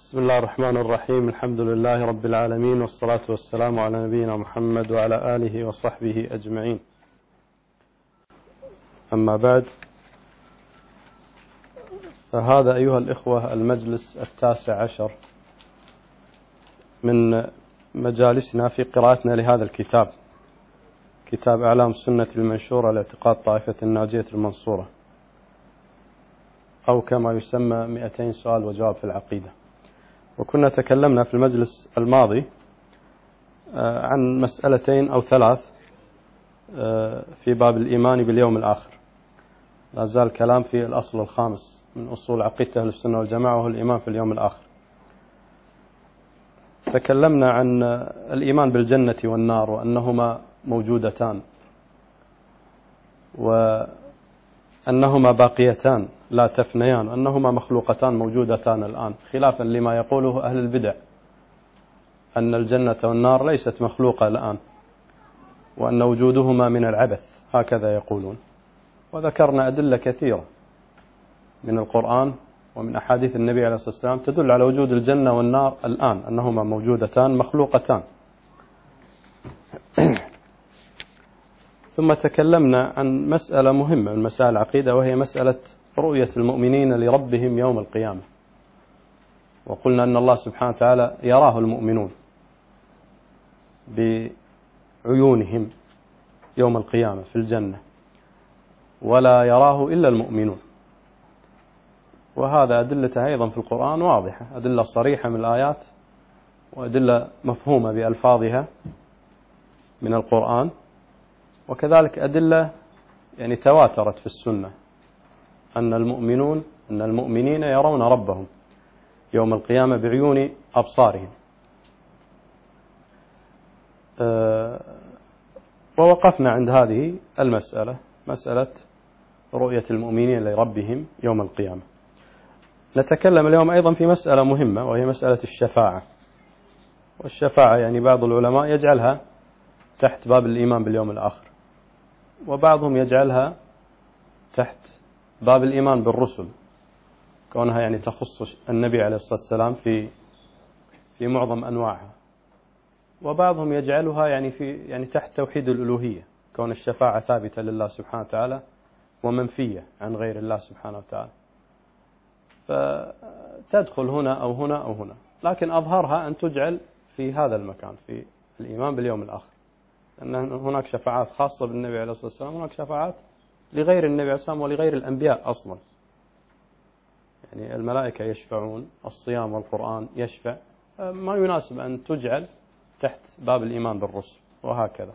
بسم الله الرحمن الرحيم. الحمد لله رب العالمين، والصلاة والسلام على نبينا محمد وعلى آله وصحبه أجمعين. أما بعد، فهذا أيها الإخوة المجلس 19 من مجالسنا في قراءتنا لهذا الكتاب، كتاب أعلام السنة المنشورة لاعتقاد طائفة الناجية المنصورة، أو كما يسمى 200 سؤال وجواب في العقيدة. وكنا تكلمنا في المجلس الماضي عن مسألتين أو ثلاث في باب الإيمان باليوم الآخر. لا زال الكلام في الأصل الخامس من أصول عقيدة أهل السنة والجماعة، وهو الإيمان في اليوم الآخر. تكلمنا عن الإيمان بالجنة والنار، وأنهما موجودتان، وأنهما باقيتان لا تفنيان، وأنهما مخلوقتان موجودتان الآن، خلافا لما يقوله أهل البدع أن الجنة والنار ليست مخلوقة الآن، وأن وجودهما من العبث، هكذا يقولون. وذكرنا أدلة كثيرة من القرآن ومن أحاديث النبي عليه الصلاة والسلام تدل على وجود الجنة والنار الآن، أنهما موجودتان مخلوقتان. ثم تكلمنا عن مسألة مهمة من مسائل العقيدة، وهي مسألة رؤية المؤمنين لربهم يوم القيامة. وقلنا أن الله سبحانه وتعالى يراه المؤمنون بعيونهم يوم القيامة في الجنة، ولا يراه إلا المؤمنون. وهذا أدلة أيضا في القرآن واضحة، أدلة صريحة من الآيات، وأدلة مفهومة بألفاظها من القرآن، وكذلك أدلة تواترت في السنة أن المؤمنين يرون ربهم يوم القيامة بعيون أبصارهم. ووقفنا عند هذه المسألة، مسألة رؤية المؤمنين لربهم يوم القيامة. نتكلم اليوم أيضا في مسألة مهمة، وهي مسألة الشفاعة. والشفاعة بعض العلماء يجعلها تحت باب الإيمان باليوم الآخر، وبعضهم يجعلها تحت باب الإيمان بالرسل، كونها تخص النبي عليه الصلاة والسلام في معظم أنواعها. وبعضهم يجعلها في تحت توحيد الألوهية، كون الشفاعة ثابتة لله سبحانه وتعالى ومنفية عن غير الله سبحانه وتعالى، فتدخل هنا أو هنا أو هنا، لكن أظهرها أن تجعل في هذا المكان، في الإيمان باليوم الآخر، أن هناك شفاعات خاصة بالنبي عليه الصلاة والسلام، هناك شفاعات لغير النبي عليه الصلاة والسلام ولغير الأنبياء أصلا. الملائكة يشفعون، الصيام والقرآن يشفع، ما يناسب أن تجعل تحت باب الإيمان بالرسل، وهكذا.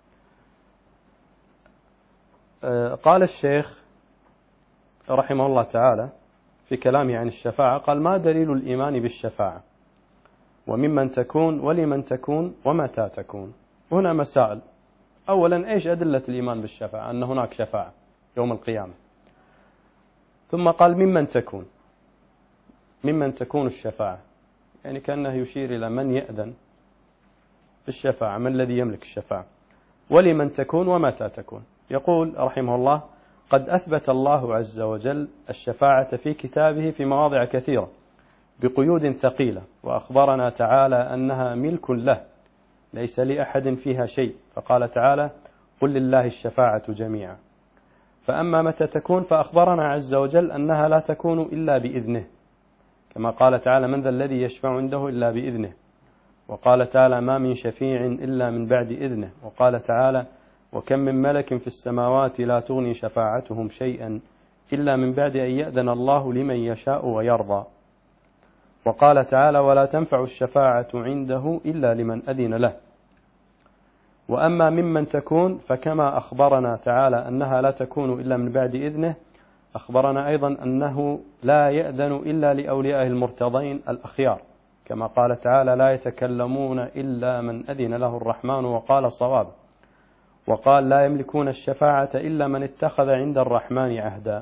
قال الشيخ رحمه الله تعالى في كلامه عن الشفاعة، قال: ما دليل الإيمان بالشفاعة، وممن تكون، ولمن تكون، ومتى تكون؟ هنا مسائل. أولا، إيش أدلة الإيمان بالشفاعة؟ أن هناك شفاعة يوم القيامة. ثم قال: ممن تكون، ممن تكون الشفاعة، كأنه يشير إلى من يأذن بالشفاعة، من الذي يملك الشفاعة. ولمن تكون، ومتى تكون؟ يقول رحمه الله: قد أثبت الله عز وجل الشفاعة في كتابه في مواضع كثيرة بقيود ثقيلة، وأخبرنا تعالى أنها ملك له ليس لأحد فيها شيء، فقال تعالى: قل لله الشفاعة جميعا. فأما متى تكون، فأخبرنا عز وجل أنها لا تكون إلا بإذنه، كما قال تعالى: من ذا الذي يشفع عنده إلا بإذنه. وقال تعالى: ما من شفيع إلا من بعد إذنه. وقال تعالى: وكم من ملك في السماوات لا تغني شفاعتهم شيئا إلا من بعد أن يأذن الله لمن يشاء ويرضى. وقال تعالى: ولا تنفع الشفاعة عنده إلا لمن أذن له. وأما ممن تكون، فكما أخبرنا تعالى أنها لا تكون إلا من بعد إذنه، أخبرنا أيضا أنه لا يأذن إلا لأوليائه المرتضين الأخيار، كما قال تعالى: لا يتكلمون إلا من أذن له الرحمن وقال صواب. وقال: لا يملكون الشفاعة إلا من اتخذ عند الرحمن عهدا.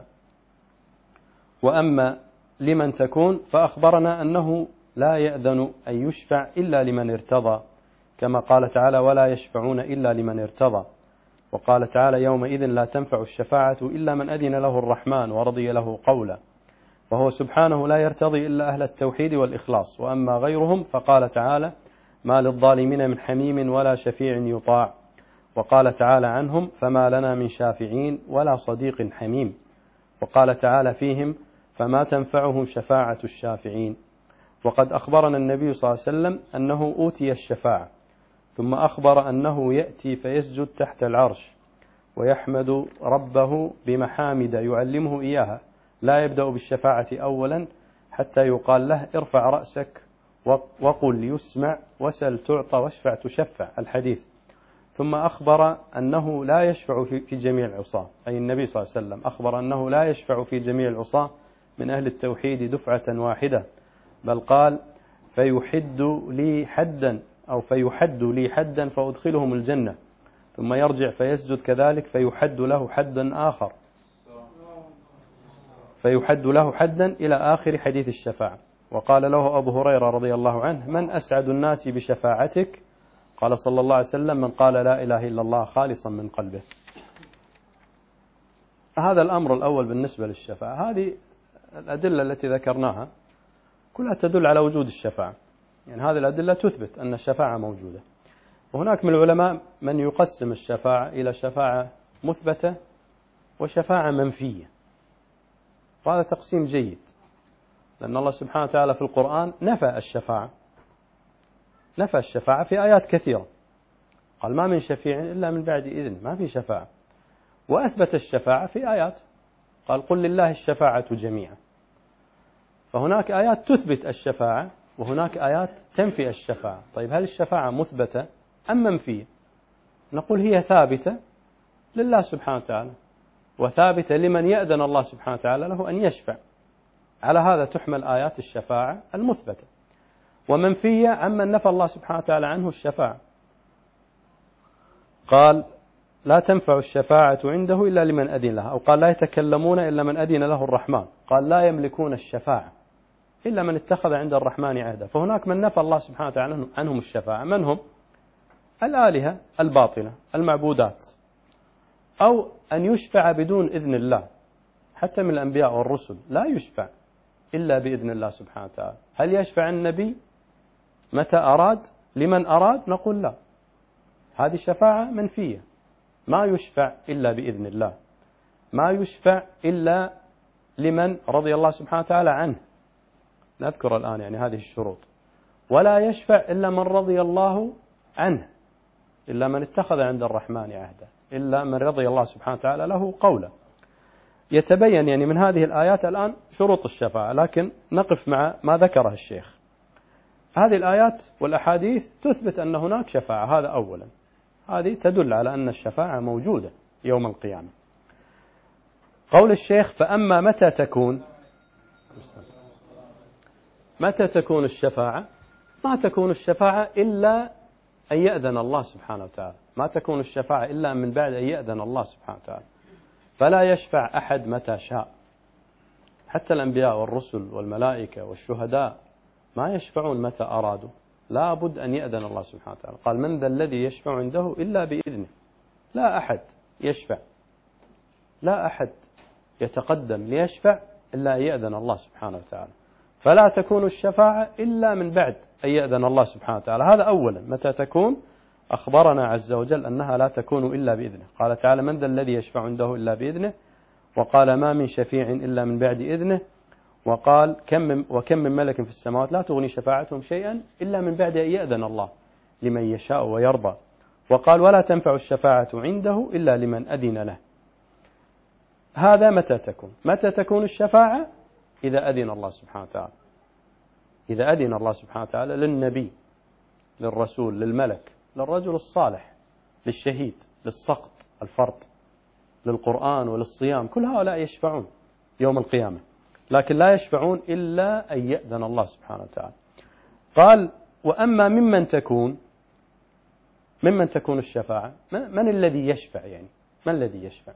وأما لمن تكون، فأخبرنا أنه لا يأذن أن يشفع إلا لمن ارتضى، كما قال تعالى: ولا يشفعون إلا لمن ارتضى. وقال تعالى: يومئذ لا تنفع الشفاعة إلا من أذن له الرحمن ورضي له قولا. وهو سبحانه لا يرتضي إلا أهل التوحيد والإخلاص، وأما غيرهم فقال تعالى: ما للظالمين من حميم ولا شفيع يطاع. وقال تعالى عنهم: فما لنا من شافعين ولا صديق حميم. وقال تعالى فيهم: فما تنفعهم شفاعة الشافعين. وقد أخبرنا النبي صلى الله عليه وسلم أنه أوتي الشفاعة، ثم أخبر أنه يأتي فيسجد تحت العرش ويحمد ربه بمحامد يعلمه إياها، لا يبدأ بالشفاعة أولا حتى يقال له: ارفع رأسك وقل يسمع وسل تعطى واشفع تشفع، الحديث. ثم أخبر أنه لا يشفع في جميع العصاة، أي النبي صلى الله عليه وسلم أخبر أنه لا يشفع في جميع العصاة من أهل التوحيد دفعة واحدة، بل قال: فيحد لي حدا فأدخلهم الجنة، ثم يرجع فيسجد كذلك فيحد له حدا آخر، فيحد له حدا إلى آخر حديث الشفاعة. وقال له أبو هريرة رضي الله عنه: من أسعد الناس بشفاعتك؟ قال صلى الله عليه وسلم: من قال لا إله إلا الله خالصا من قلبه. هذا الأمر الأول بالنسبة للشفاعة. هذه الأدلة التي ذكرناها كلها تدل على وجود الشفاعة، يعني هذه الأدلة تثبت أن الشفاعة موجودة. وهناك من العلماء من يقسم الشفاعة إلى شفاعة مثبتة وشفاعة منفية، وهذا تقسيم جيد، لأن الله سبحانه وتعالى في القرآن نفى الشفاعة في آيات كثيرة، قال: ما من شفيع إلا من بعد إذن، ما في شفاعة. وأثبت الشفاعة في آيات، قال: قل لله الشفاعة جميعا. فهناك آيات تثبت الشفاعة وهناك آيات تنفي الشفاعة. طيب، هل الشفاعة مثبتة أم منفية؟ نقول هي ثابتة لله سبحانه وتعالى، وثابتة لمن يأذن الله سبحانه وتعالى له أن يشفع. على هذا تحمل آيات الشفاعة المثبتة. ومنفية عمن نفى الله سبحانه وتعالى عنه الشفاعة، قال: لا تنفع الشفاعة عنده إلا لمن أذن لها، أو قال: لا يتكلمون إلا من أذن له الرحمن، قال: لا يملكون الشفاعة إلا من اتخذ عند الرحمن عهدا. فهناك من نفى الله سبحانه وتعالى عنهم الشفاعة. من هم؟ الآلهة الباطلة، المعبودات، أو أن يشفع بدون إذن الله. حتى من الأنبياء والرسل لا يشفع إلا بإذن الله سبحانه وتعالى. هل يشفع النبي متى أراد لمن أراد؟ نقول لا، هذه شفاعة منفية، ما يشفع إلا بإذن الله، ما يشفع إلا لمن رضي الله سبحانه وتعالى عنه. نذكر الآن يعني هذه الشروط. ولا يشفع إلا من رضي الله عنه، إلا من اتخذ عند الرحمن عهدا، إلا من رضي الله سبحانه وتعالى له قولا. يتبين يعني من هذه الآيات الآن شروط الشفاعة، لكن نقف مع ما ذكره الشيخ. هذه الآيات والأحاديث تثبت أن هناك شفاعة، هذا أولا، هذه تدل على أن الشفاعة موجودة يوم القيامة. قول الشيخ: فأما متى تكون الشفاعة؟ ما تكون الشفاعة إلا أن يأذن الله سبحانه وتعالى، ما تكون الشفاعة إلا من بعد أن يأذن الله سبحانه وتعالى. فلا يشفع أحد متى شاء، حتى الأنبياء والرسل والملائكة والشهداء ما يشفعون متى أرادوا، لا بد أن يأذن الله سبحانه وتعالى. قال: من ذا الذي يشفع عنده إلا بإذنه. لا أحد يشفع، لا أحد يتقدم ليشفع إلا أن يأذن الله سبحانه وتعالى. فلا تكون الشفاعة إلا من بعد أن يأذن الله سبحانه وتعالى. هذا أولا. متى تكون؟ أخبرنا عز وجل أنها لا تكون إلا بإذنه. قال تعالى: من ذا الذي يشفع عنده إلا بإذنه. وقال: ما من شفيع إلا من بعد إذنه. وقال: وكم من ملك في السماوات لا تغني شفاعتهم شيئا إلا من بعد أن يأذن الله لمن يشاء ويرضى. وقال: ولا تنفع الشفاعة عنده إلا لمن أذن له. هذا متى تكون الشفاعة؟ إذا أذن الله سبحانه وتعالى، إذا أذن الله سبحانه وتعالى للنبي، للرسول، للملك، للرجل الصالح، للشهيد، للسقط، الفرط، للقرآن وللصيام، كل هؤلاء يشفعون يوم القيامة، لكن لا يشفعون إلا أن يأذن الله سبحانه وتعالى. قال: وأما ممن تكون الشفاعة؟ من الذي يشفع؟ يعني من الذي يشفع؟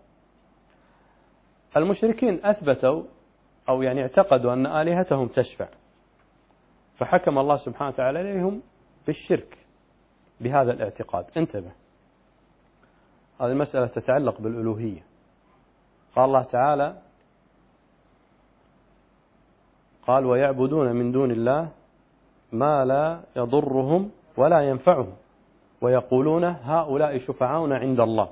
المشركين أثبتوا أو يعني اعتقدوا أن آلهتهم تشفع، فحكم الله سبحانه وتعالى عليهم بالشرك بهذا الاعتقاد. انتبه، هذه المسألة تتعلق بالألوهية. قال الله تعالى: قال ويعبدون من دون الله ما لا يضرهم ولا ينفعهم ويقولون هؤلاء شفعاؤنا عند الله.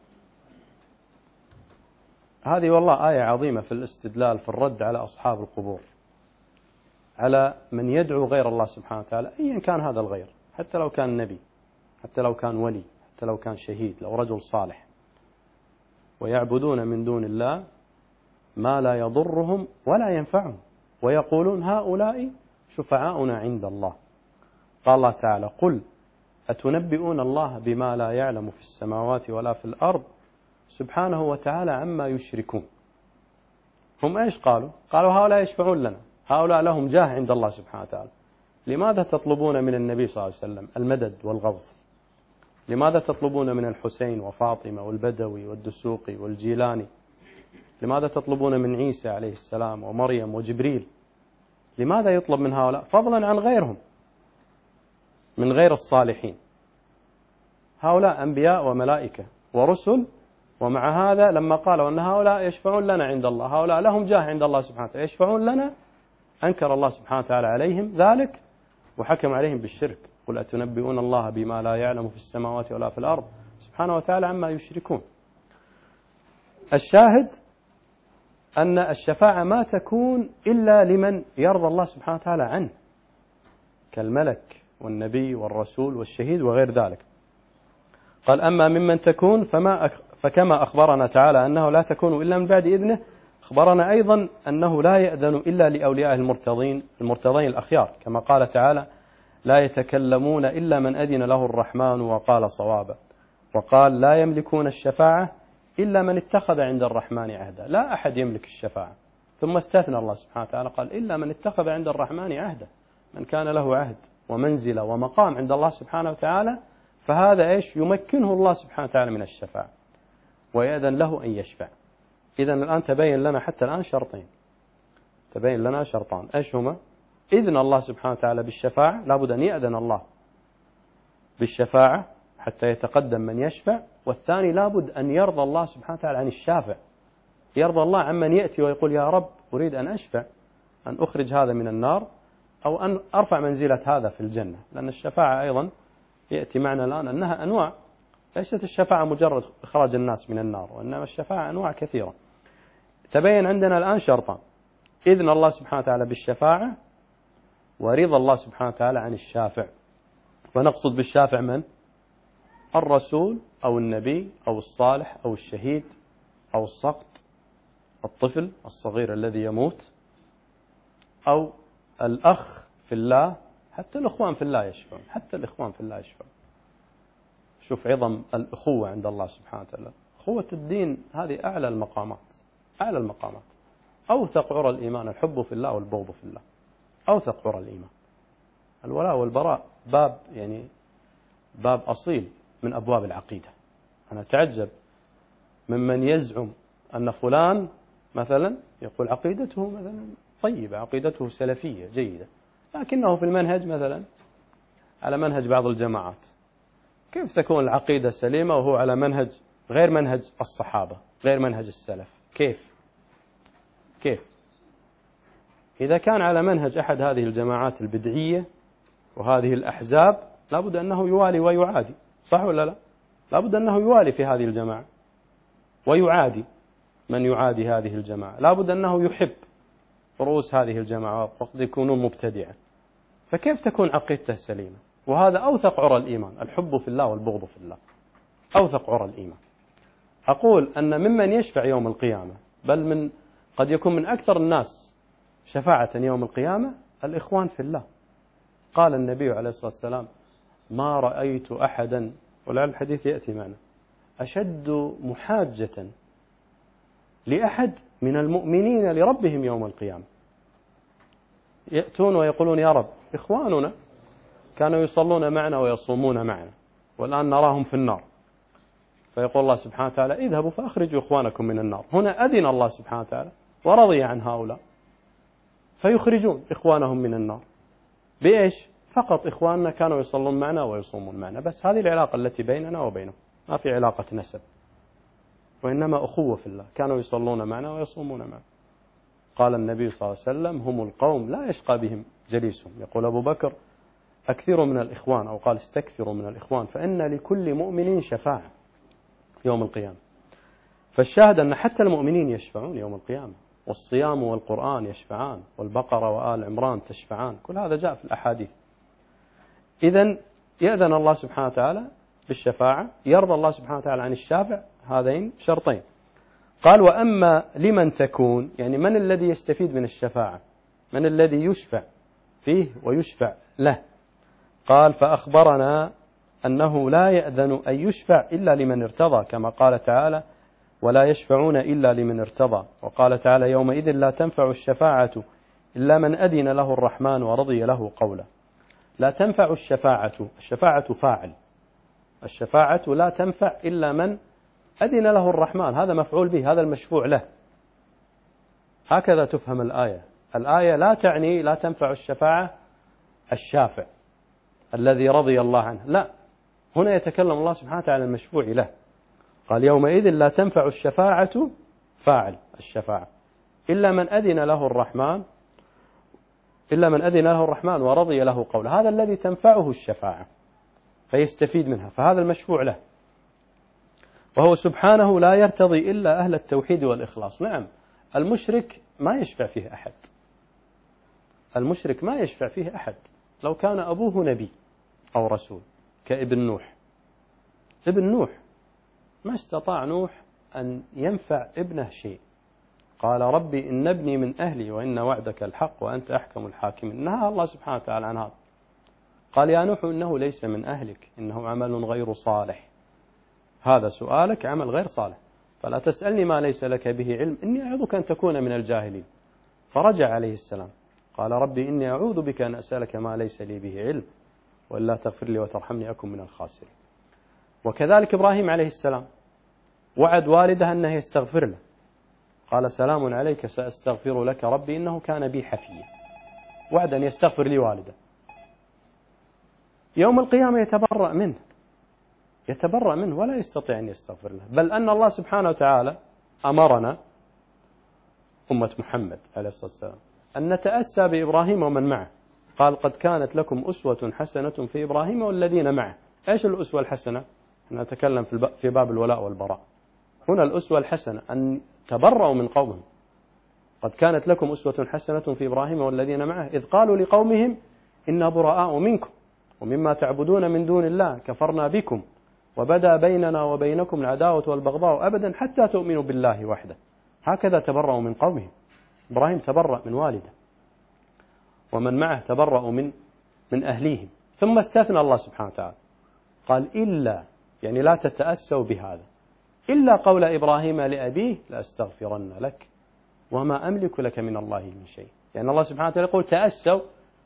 هذه والله آية عظيمة في الاستدلال في الرد على أصحاب القبور، على من يدعو غير الله سبحانه وتعالى أيا كان هذا الغير، حتى لو كان نبي، حتى لو كان ولي، حتى لو كان شهيد، لو رجل صالح. ويعبدون من دون الله ما لا يضرهم ولا ينفعهم ويقولون هؤلاء شفعاؤنا عند الله. قال الله تعالى قل أتنبئون الله بما لا يعلم في السماوات ولا في الأرض سبحانه وتعالى عما يشركون. هم إيش قالوا؟ قالوا هؤلاء يشفعون لنا، هؤلاء لهم جاه عند الله سبحانه وتعالى. لماذا تطلبون من النبي صلى الله عليه وسلم المدد والغوث؟ لماذا تطلبون من الحسين وفاطمة والبدوي والدسوقي والجيلاني؟ لماذا تطلبون من عيسى عليه السلام ومريم وجبريل؟ لماذا يطلب من هؤلاء فضلا عن غيرهم من غير الصالحين؟ هؤلاء أنبياء وملائكة ورسل، ومع هذا لما قالوا أن هؤلاء يشفعون لنا عند الله، هؤلاء لهم جاه عند الله سبحانه وتعالى يشفعون لنا، أنكر الله سبحانه وتعالى عليهم ذلك وحكم عليهم بالشرك. قل أتنبئون الله بما لا يعلم في السماوات ولا في الأرض سبحانه وتعالى عما يشركون. الشاهد أن الشفاعة ما تكون إلا لمن يرضى الله سبحانه وتعالى عنه، كالملك والنبي والرسول والشهيد وغير ذلك. قال أما ممن تكون فكما أخبرنا تعالى أنه لا تكون إلا من بعد إذنه، أخبرنا أيضا أنه لا يأذن إلا لأولياء المرتضين الأخيار، كما قال تعالى لا يتكلمون إلا من أذن له الرحمن وقال صوابا، وقال لا يملكون الشفاعة إلا من اتخذ عند الرحمن عهدا. لا أحد يملك الشفاعة، ثم استثنى الله سبحانه وتعالى قال إلا من اتخذ عند الرحمن عهدا، من كان له عهد ومنزلة ومقام عند الله سبحانه وتعالى، فهذا إيش يمكنه الله سبحانه وتعالى من الشفاعة ويأذن له أن يشفع. إذن الآن تبين لنا حتى الآن شرطين، تبين لنا شرطان، إيش هما؟ إذن الله سبحانه وتعالى بالشفاعة، لابد أن يأذن الله بالشفاعة حتى يتقدم من يشفع، والثاني لابد أن يرضى الله سبحانه وتعالى عن الشافع، يرضى الله عمن يأتي ويقول يا رب أريد أن أشفع، أن أخرج هذا من النار أو أن أرفع منزلة هذا في الجنة. لأن الشفاعة أيضا يأتي معنا الآن أنها أنواع، ليست الشفاعة مجرد إخراج الناس من النار، وإنما الشفاعة أنواع كثيرة. تبين عندنا الآن شرطان، إذن الله سبحانه وتعالى بالشفاعة ورضا الله سبحانه وتعالى عن الشافع. ونقصد بالشافع من؟ الرسول أو النبي أو الصالح أو الشهيد أو السقط، الطفل الصغير الذي يموت، أو الأخ في الله، حتى الإخوان في الله يشفعون، حتى الإخوان في الله يشفعون. شوف عظم الأخوة عند الله سبحانه وتعالى، أخوة الدين هذه أعلى المقامات، أعلى المقامات، أوثق عرى الإيمان الحب في الله والبغض في الله، أوثق عرى الإيمان. الولاء والبراء باب باب أصيل من أبواب العقيدة. أنا أتعجب ممن يزعم أن فلان مثلا يقول عقيدته مثلا طيبة، عقيدته سلفية جيدة، لكنه في المنهج مثلا على منهج بعض الجماعات. كيف تكون العقيدة سليمة وهو على منهج غير منهج الصحابة، غير منهج السلف؟ كيف إذا كان على منهج أحد هذه الجماعات البدعية وهذه الأحزاب لابد أنه يوالي ويعادي، صح ولا لا؟ لابد أنه يوالي في هذه الجماعة ويعادي من يعادي هذه الجماعة، لابد أنه يحب رؤوس هذه الجماعة وقد يكونون مبتدعا. فكيف تكون عقيدته سليمة؟ وهذا أوثق عرى الإيمان، الحب في الله والبغض في الله، أوثق عرى الإيمان. أقول أن ممن يشفع يوم القيامة، بل قد يكون من أكثر الناس شفاعة يوم القيامة الإخوان في الله. قال النبي عليه الصلاة والسلام ما رأيت أحدا، ولعل الحديث يأتي معنا، أشد محاجة لأحد من المؤمنين لربهم يوم القيامة. يأتون ويقولون يا رب إخواننا كانوا يصلون معنا ويصومون معنا والآن نراهم في النار، فيقول الله سبحانه وتعالى اذهبوا فأخرجوا إخوانكم من النار. هنا أذن الله سبحانه وتعالى ورضي عن هؤلاء، فيخرجون إخوانهم من النار بإيش؟ فقط إخواننا كانوا يصلون معنا ويصومون معنا، بس هذه العلاقة التي بيننا وبينهم، ما في علاقة نسب، وإنما أخوة في الله، كانوا يصلون معنا ويصومون معنا. قال النبي صلى الله عليه وسلم هم القوم لا يشقى بهم جليسهم. يقول أبو بكر أكثروا من الإخوان، أو قال استكثروا من الإخوان، فإن لكل مؤمن شفاعة يوم القيامة. فالشاهد أن حتى المؤمنين يشفعون يوم القيامة، والصيام والقرآن يشفعان، والبقرة وآل عمران تشفعان، كل هذا جاء في الأحاديث. إذن يأذن الله سبحانه وتعالى بالشفاعة، يرضى الله سبحانه وتعالى عن الشافع، هذين شرطين. قال وأما لمن تكون، يعني من الذي يستفيد من الشفاعة، من الذي يشفع فيه ويشفع له. قال فأخبرنا أنه لا يأذن أن يشفع إلا لمن ارتضى، كما قال تعالى ولا يشفعون إلا لمن ارتضى. وقال تعالى يومئذ لا تنفع الشفاعة إلا من أذن له الرحمن ورضي له قولا. لا تنفع الشفاعة، الشفاعة فاعل، الشفاعة لا تنفع إلا من أذن له الرحمن، هذا مفعول به، هذا المشفوع له. هكذا تفهم الآية. الآية لا تعني لا تنفع الشفاعة الشافع الذي رضي الله عنه، لا، هنا يتكلم الله سبحانه وتعالى عن المشفوع له. قال يومئذ لا تنفع الشفاعة، فاعل الشفاعة، إلا من أذن له الرحمن، إلا من أذن له الرحمن ورضي له قوله، هذا الذي تنفعه الشفاعة فيستفيد منها، فهذا المشفوع له. وهو سبحانه لا يرتضي إلا أهل التوحيد والإخلاص. نعم، المشرك ما يشفع فيه أحد، المشرك ما يشفع فيه أحد لو كان أبوه نبي أو رسول كابن نوح. ابن نوح ما استطاع نوح أن ينفع ابنه شيء. قال ربي إن ابني من أهلي وإن وعدك الحق وأنت أحكم الحاكمين. نهى الله سبحانه وتعالى عن هذا. قال يا نوح إنه ليس من أهلك إنه عمل غير صالح، هذا سؤالك عمل غير صالح، فلا تسألني ما ليس لك به علم إني أعوذك أن تكون من الجاهلين. فرجع عليه السلام قال ربي إني أعوذ بك أن أسألك ما ليس لي به علم وإلا تغفر لي وترحمني أكن من الخاسرين. وكذلك إبراهيم عليه السلام وعد والده أنه يستغفر له، قال سلام عليك سأستغفر لك ربي إنه كان بي حفيا، وعد أن يستغفر لي والده. يوم القيامة يتبرأ منه، يتبرأ منه ولا يستطيع أن يستغفر له، بل أن الله سبحانه وتعالى أمرنا أمة محمد عليه الصلاة والسلام أن نتأسى بإبراهيم ومن معه. قال قد كانت لكم أسوة حسنة في إبراهيم والذين معه. إيش الأسوة الحسنة؟ نتكلم في باب الولاء والبراء. هنا الأسوة الحسنة أن تبرأوا من قومهم. قد كانت لكم أسوة حسنة في إبراهيم والذين معه إذ قالوا لقومهم إنا براء منكم ومما تعبدون من دون الله كفرنا بكم وبدأ بيننا وبينكم العداوة والبغضاء أبدا حتى تؤمنوا بالله وحده. هكذا تبرأوا من قومهم. إبراهيم تبرأ من والده ومن معه تبرأوا من أهليهم. ثم استثنى الله سبحانه وتعالى قال إلا، يعني لا تتأسوا بهذا، إلا قول إبراهيم لأبيه لأستغفرن لك وما أملك لك من الله من شيء. يعني الله سبحانه وتعالى يقول تأسوا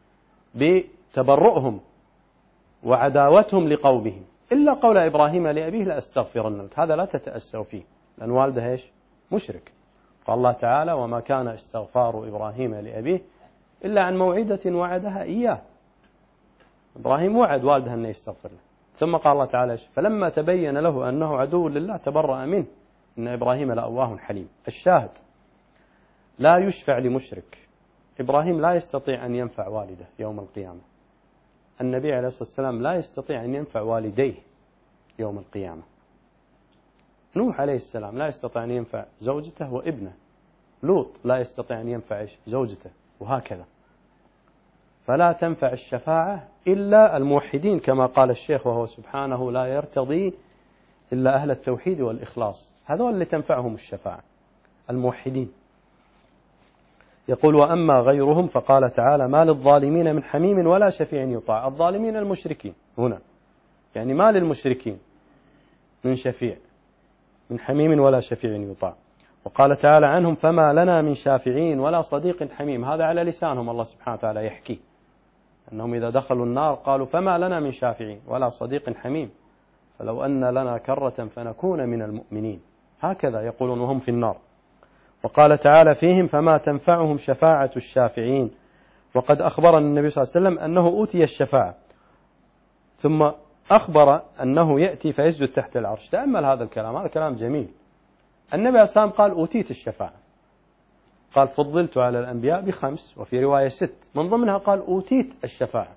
بتبرؤهم وعداوتهم لقومهم، إلا قول إبراهيم لأبيه لأستغفرن لك، هذا لا تتأسوا فيه لأن والده إيش؟ مشرك. قال الله تعالى وما كان استغفار إبراهيم لأبيه إلا عن موعدة وعدها إياه. إبراهيم وعد والده أن يستغفر له. ثم قال الله تعالى فلما تبين له أنه عدو لله تبرأ منه إن إبراهيم لأواه حليم. الشاهد لا يشفع لمشرك. إبراهيم لا يستطيع أن ينفع والده يوم القيامة. النبي عليه الصلاة والسلام لا يستطيع أن ينفع والديه يوم القيامة. نوح عليه السلام لا يستطيع أن ينفع زوجته وابنه. لوط لا يستطيع أن ينفع زوجته، وهكذا. فلا تنفع الشفاعة إلا الموحدين كما قال الشيخ وهو سبحانه لا يرتضي إلا أهل التوحيد والإخلاص، هذول اللي تنفعهم الشفاعة الموحدين. يقول وأما غيرهم فقال تعالى ما للظالمين من حميم ولا شفيع يطاع. الظالمين المشركين هنا، يعني ما للمشركين من شفيع من حميم ولا شفيع يطاع. وقال تعالى عنهم فما لنا من شافعين ولا صديق حميم. هذا على لسانهم الله سبحانه وتعالى يحكي أنهم إذا دخلوا النار قالوا فما لنا من شافعين ولا صديق حميم فلو أن لنا كرة فنكون من المؤمنين. هكذا يقولون وهم في النار. وقال تعالى فيهم فما تنفعهم شفاعة الشافعين. وقد أخبرنا النبي صلى الله عليه وسلم أنه أوتي الشفاعة ثم أخبر أنه يأتي فيسجد تحت العرش. تأمل هذا الكلام، هذا كلام جميل. النبي عليه الصلاة والسلام قال أوتيت الشفاعة، قال فضلت على الأنبياء ب5، وفي رواية 6، من ضمنها قال أوتيت الشفاعة،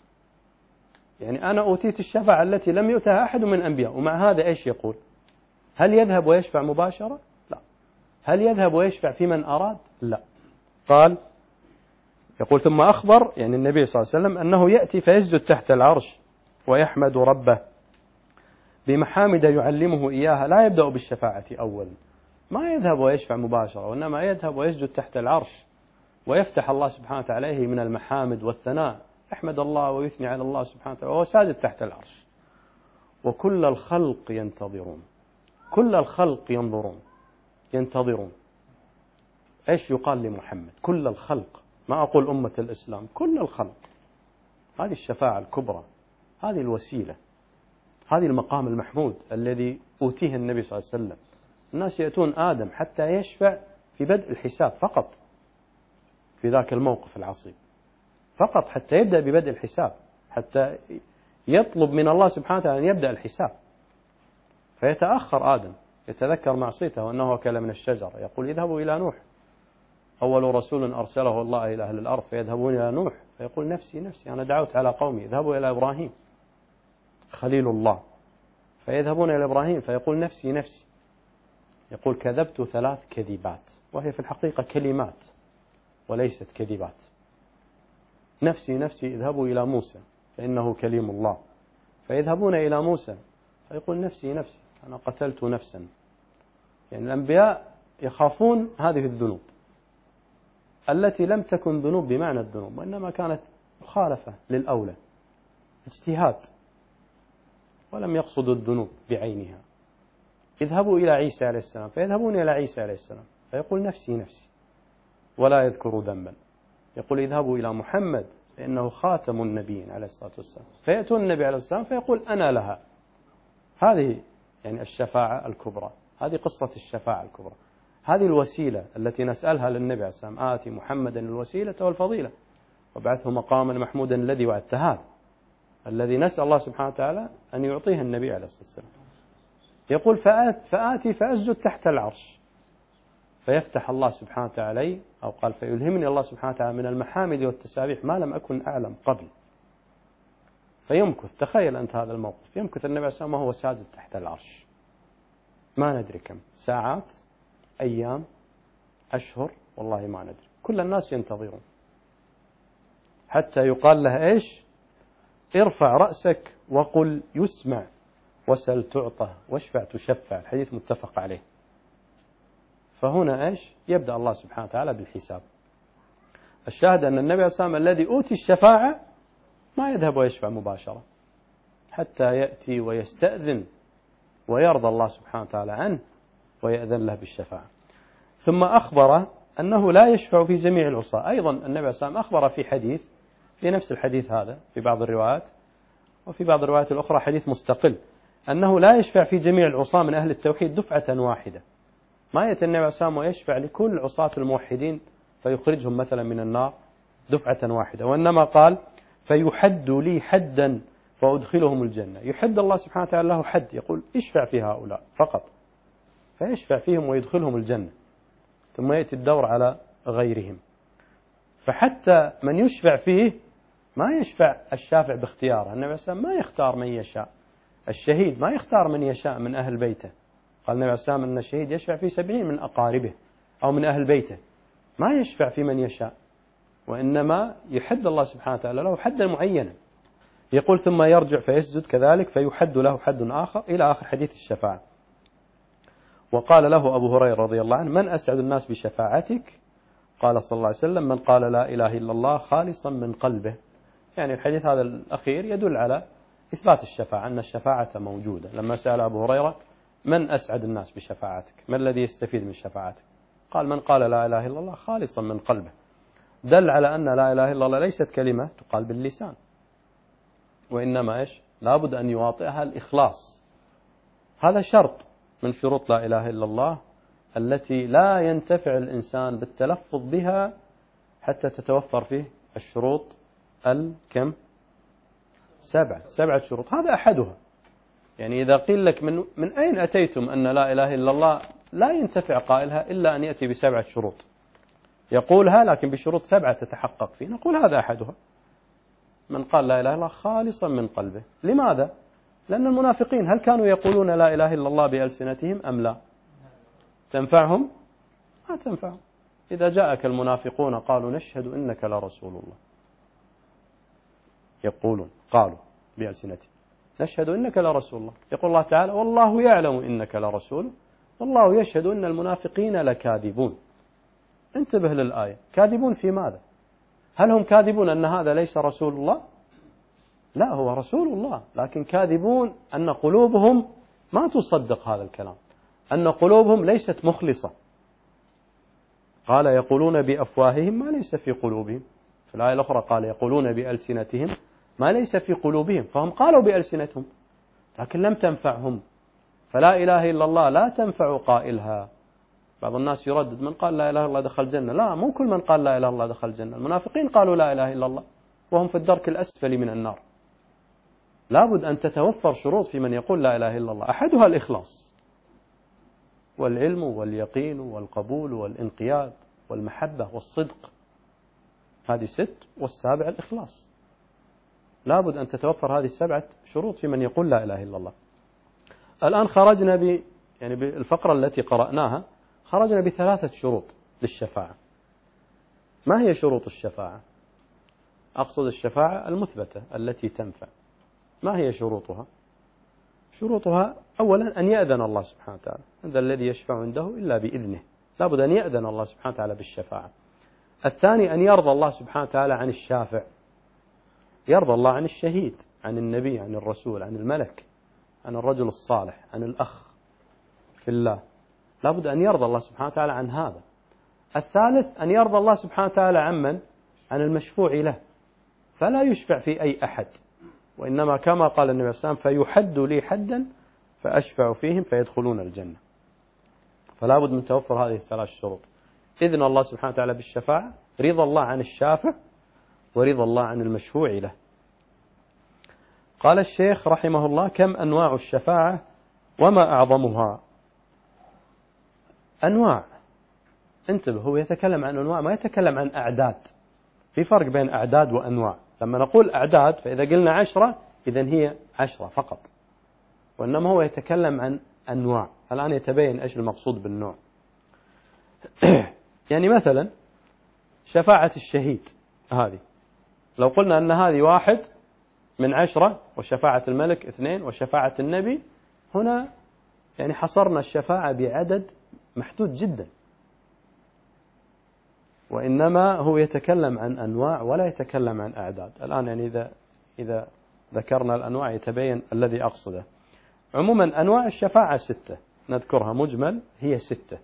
يعني أنا أوتيت الشفاعة التي لم يؤتها أحد من الأنبياء. ومع هذا إيش يقول؟ هل يذهب ويشفع مباشرة؟ لا. هل يذهب ويشفع في من أراد؟ لا. قال يقول ثم أخبر يعني النبي صلى الله عليه وسلم أنه يأتي فيسجد تحت العرش ويحمد ربه بمحامد يعلمه إياها، لا يبدأ بالشفاعة أولا، ما يذهب ويشفع مباشرة، وإنما يذهب ويسجد تحت العرش ويفتح الله سبحانه وتعالى من المحامد والثناء، يحمد الله ويثني على الله سبحانه وتعالى وهو ساجد تحت العرش، وكل الخلق ينتظرون، كل الخلق ينظرون ينتظرون. إيش يقال لمحمد؟ كل الخلق، ما أقول أمة الإسلام، كل الخلق. هذه الشفاعة الكبرى، هذه الوسيلة، هذه المقام المحمود الذي أوتيه النبي صلى الله عليه وسلم. الناس يأتون آدم حتى يشفع في بدء الحساب فقط، في ذاك الموقف العصيب فقط، حتى يبدأ ببدء الحساب، حتى يطلب من الله سبحانه وتعالى أن يبدأ الحساب. فيتأخر آدم، يتذكر معصيته وأنه أكل من الشجرة، يقول اذهبوا إلى نوح، أول رسول أرسله الله إلى أهل الأرض، فيذهبون إلى نوح فيقول نفسي نفسي أنا دعوت على قومي، اذهبوا إلى إبراهيم خليل الله، فيذهبون إلى إبراهيم فيقول نفسي نفسي، يقول كذبت 3 كذبات، وهي في الحقيقة كلمات وليست كذبات. نفسي نفسي، اذهبوا إلى موسى فإنه كليم الله، فيذهبون إلى موسى فيقول نفسي نفسي أنا قتلت نفسا. يعني الأنبياء يخافون هذه الذنوب التي لم تكن ذنوب بمعنى الذنوب، وإنما كانت مخالفة للأولى، اجتهاد، ولم يقصدوا الذنوب بعينها. اذهبوا إلى عيسى عليه السلام فيذهبون إلى عيسى عليه السلام فيقول نفسي نفسي ولا يذكر ذنبا. يقول اذهبوا إلى محمد فإنه خاتم النبيين عليه الصلاة والسلام، فيأتون النبي عليه الصلاة والسلام فيقول أنا لها. هذه يعني الشفاعة الكبرى، هذه قصة الشفاعة الكبرى، هذه الوسيلة التي نسألها للنبي عليه الصلاة والسلام، آتي محمدا الوسيلة والفضيلة وابعثه مقاما محمودا الذي وعدته، هذا الذي نسأل الله سبحانه وتعالى أن يعطيه النبي عليه الصلاة والسلام. يقول فآتي فأسجد تحت العرش فيفتح الله سبحانه وتعالى، أو قال فيلهمني الله سبحانه وتعالى من المحامد والتسابيح ما لم أكن أعلم قبل، فيمكث. تخيل أنت هذا الموقف، يمكث النبي عليه الصلاة والسلام وهو ساجد تحت العرش، ما ندري كم ساعات، أيام، أشهر، والله ما ندري. كل الناس ينتظرون حتى يقال له إيش؟ ارفع رأسك وقل يسمع وسل تعطى واشفع تشفع، الحديث متفق عليه. فهنا إيش؟ يبدأ الله سبحانه وتعالى بالحساب. الشاهد أن النبي عليه الصلاة والسلام الذي أوتي الشفاعة ما يذهب ويشفع مباشرة حتى يأتي ويستأذن ويرضى الله سبحانه وتعالى عنه ويأذن له بالشفاعة. ثم أخبر أنه لا يشفع في جميع العصاة. أيضا النبي عليه الصلاة والسلام أخبر في حديث، في نفس الحديث هذا في بعض الروايات، وفي بعض الروايات الأخرى حديث مستقل، أنه لا يشفع في جميع العصاة من أهل التوحيد دفعة واحدة. ما يأتي النبي عليه الصلاة والسلام ويشفع لكل عصاة الموحدين فيخرجهم مثلا من النار دفعة واحدة، وإنما قال فيحد لي حدا فأدخلهم الجنة. يحد الله سبحانه وتعالى له حد، يقول اشفع في هؤلاء فقط، فيشفع فيهم ويدخلهم الجنة، ثم يأتي الدور على غيرهم. فحتى من يشفع فيه ما يشفع الشافع باختياره، النبي عليه الصلاة والسلام ما يختار من يشاء، الشهيد ما يختار من يشاء من أهل بيته. قال النبي عليه الصلاة والسلام أن الشهيد يشفع في 70 من أقاربه أو من أهل بيته، ما يشفع في من يشاء، وإنما يحد الله سبحانه وتعالى له حدا معينا. يقول ثم يرجع فيسجد كذلك فيحد له حد آخر إلى آخر حديث الشفاعة. وقال له أبو هريرة رضي الله عنه من أسعد الناس بشفاعتك؟ قال صلى الله عليه وسلم من قال لا إله إلا الله خالصا من قلبه. يعني الحديث هذا الأخير يدل على إثبات الشفاعة، أن الشفاعة موجودة. لما سأل أبو هريرة من أسعد الناس بشفاعتك؟ ما الذي يستفيد من شفاعتك؟ قال من قال لا إله إلا الله خالصا من قلبه. دل على أن لا إله إلا الله ليست كلمة تقال باللسان، وإنما إيش؟ لابد أن يواطئها الإخلاص. هذا شرط من شروط لا إله إلا الله التي لا ينتفع الإنسان بالتلفظ بها حتى تتوفر فيه الشروط الكم؟ 7 شروط، هذا أحدها. يعني إذا قيل لك من أين أتيتم أن لا إله إلا الله، لا ينتفع قائلها إلا أن يأتي ب7 شروط. يقولها لكن بشروط 7 تتحقق فيه، نقول هذا أحدها: من قال لا إله إلا الله خالصا من قلبه. لماذا؟ لأن المنافقين هل كانوا يقولون لا إله إلا الله بألسنتهم أم لا؟ تنفعهم؟ ما تنفعهم. إذا جاءك المنافقون قالوا نشهد إنك لرسول الله، يقولون قالوا بألسنتهم نشهد إنك لرسول الله، يقول الله تعالى: والله يعلم إنك لرسوله والله يشهد إن المنافقين لكاذبون. انتبه للآية، كاذبون في ماذا؟ هل هم كاذبون أن هذا ليس رسول الله؟ لا، هو رسول الله، لكن كاذبون أن قلوبهم ما تصدق هذا الكلام، أن قلوبهم ليست مخلصة. قال: يقولون بأفواههم ما ليس في قلوبهم. في الآية الأخرى قال: يقولون بألسنتهم ما ليس في قلوبهم. فهم قالوا بألسنتهم لكن لم تنفعهم. فلا إله إلا الله لا تنفع قائلها. بعض الناس يردد: من قال لا إله إلا الله دخل الجنة. لا، مو كل من قال لا إله إلا الله دخل الجنة. المنافقين قالوا لا إله إلا الله وهم في الدرك الأسفل من النار. لابد أن تتوفر شروط في من يقول لا إله إلا الله، أحدها الإخلاص والعلم واليقين والقبول والانقياد والمحبة والصدق، هذه 6، والسابع الإخلاص. لابد أن تتوفر هذه 7 شروط في من يقول لا إله إلا الله. الآن خرجنا يعني بالفقرة التي قرأناها خرجنا ب3 شروط للشفاعة. ما هي شروط الشفاعة؟ أقصد الشفاعة المثبتة التي تنفع. ما هي شروطها؟ شروطها أولا أن يأذن الله سبحانه وتعالى، هذا الذي يشفع عنده إلا بإذنه، لابد أن يأذن الله سبحانه وتعالى بالشفاعة. الثاني أن يرضى الله سبحانه وتعالى عن الشافع، يرضى الله عن الشهيد، عن النبي، عن الرسول، عن الملك، عن الرجل الصالح، عن الأخ في الله، لابد أن يرضى الله سبحانه وتعالى عن هذا. الثالث أن يرضى الله سبحانه وتعالى عن من؟ عن المشفوع له، فلا يشفع في أي أحد، وإنما كما قال النبي صلى الله عليه وسلم: فيحد لي حدا فأشفع فيهم فيدخلون الجنة. فلا بد من توفر هذه ال3 شروط: إذن الله سبحانه وتعالى بالشفاعة، رضا الله عن الشافع، ورضا الله عن المشفوع له. قال الشيخ رحمه الله: كم أنواع الشفاعة وما أعظمها؟ أنواع، انتبه، هو يتكلم عن أنواع ما يتكلم عن أعداد. في فرق بين أعداد وأنواع. لما نقول أعداد فإذا قلنا 10 إذن هي 10 فقط، وإنما هو يتكلم عن أنواع. الآن يتبين إيش المقصود بالنوع. يعني مثلا شفاعة الشهيد، هذه لو قلنا أن هذه 1 من 10، وشفاعة الملك 2، وشفاعة النبي، هنا يعني حصرنا الشفاعة بعدد محدود جدا، وإنما هو يتكلم عن أنواع ولا يتكلم عن أعداد. الآن يعني إذا ذكرنا الأنواع يتبين الذي أقصده. عموما أنواع الشفاعة 6 نذكرها مجمل، هي 6،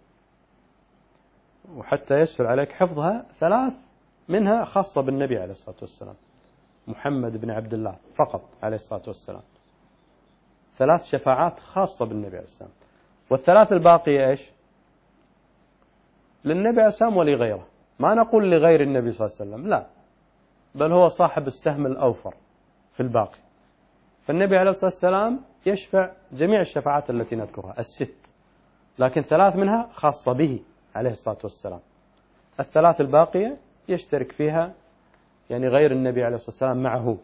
وحتى يسهل عليك حفظها 3 منها خاصة بالنبي عليه الصلاة والسلام، محمد بن عبد الله فقط عليه الصلاة والسلام. 3 شفاعات خاصة بالنبي عليه السلام، وال3 الباقية إيش؟ للنبي عليه السلام ولغيره. ما نقول لغير النبي صلى الله عليه وسلم، لا، بل هو صاحب السهم الأوفر في الباقي. فالنبي عليه الصلاة والسلام يشفع جميع الشفاعات التي نذكرها ال6، لكن 3 منها خاصة به عليه الصلاة والسلام. ال3 الباقية يشترك فيها يعني غير النبي عليه الصلاة والسلام معه.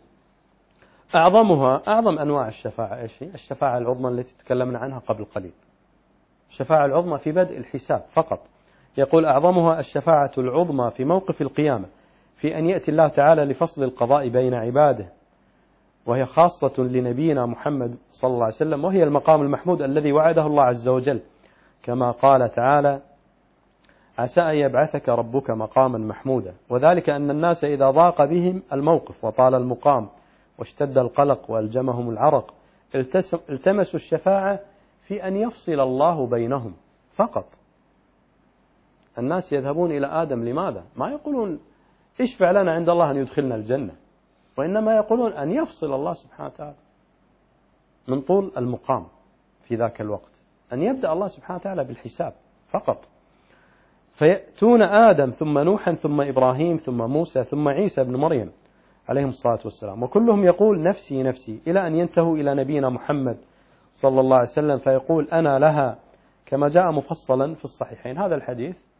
أعظم أنواع الشفاعة إيش هي؟ الشفاعة العظمى التي تكلمنا عنها قبل قليل. الشفاعة العظمى في بدء الحساب فقط. يقول: أعظمها الشفاعة العظمى في موقف القيامة، في أن يأتي الله تعالى لفصل القضاء بين عباده، وهي خاصة لنبينا محمد صلى الله عليه وسلم، وهي المقام المحمود الذي وعده الله عز وجل، كما قال تعالى: عسى أن يبعثك ربك مقاما محمودا. وذلك أن الناس إذا ضاق بهم الموقف وطال المقام واشتد القلق وألجمهم العرق التمسوا الشفاعة في أن يفصل الله بينهم فقط. الناس يذهبون إلى آدم لماذا؟ ما يقولون اشفع لنا عند الله أن يدخلنا الجنة، وإنما يقولون أن يفصل الله سبحانه وتعالى من طول المقام في ذاك الوقت، أن يبدأ الله سبحانه وتعالى بالحساب فقط. فيأتون آدم ثم نوحا ثم إبراهيم ثم موسى ثم عيسى بن مريم عليهم الصلاة والسلام، وكلهم يقول نفسي نفسي، إلى أن ينتهوا إلى نبينا محمد صلى الله عليه وسلم فيقول أنا لها، كما جاء مفصلا في الصحيحين. هذا الحديث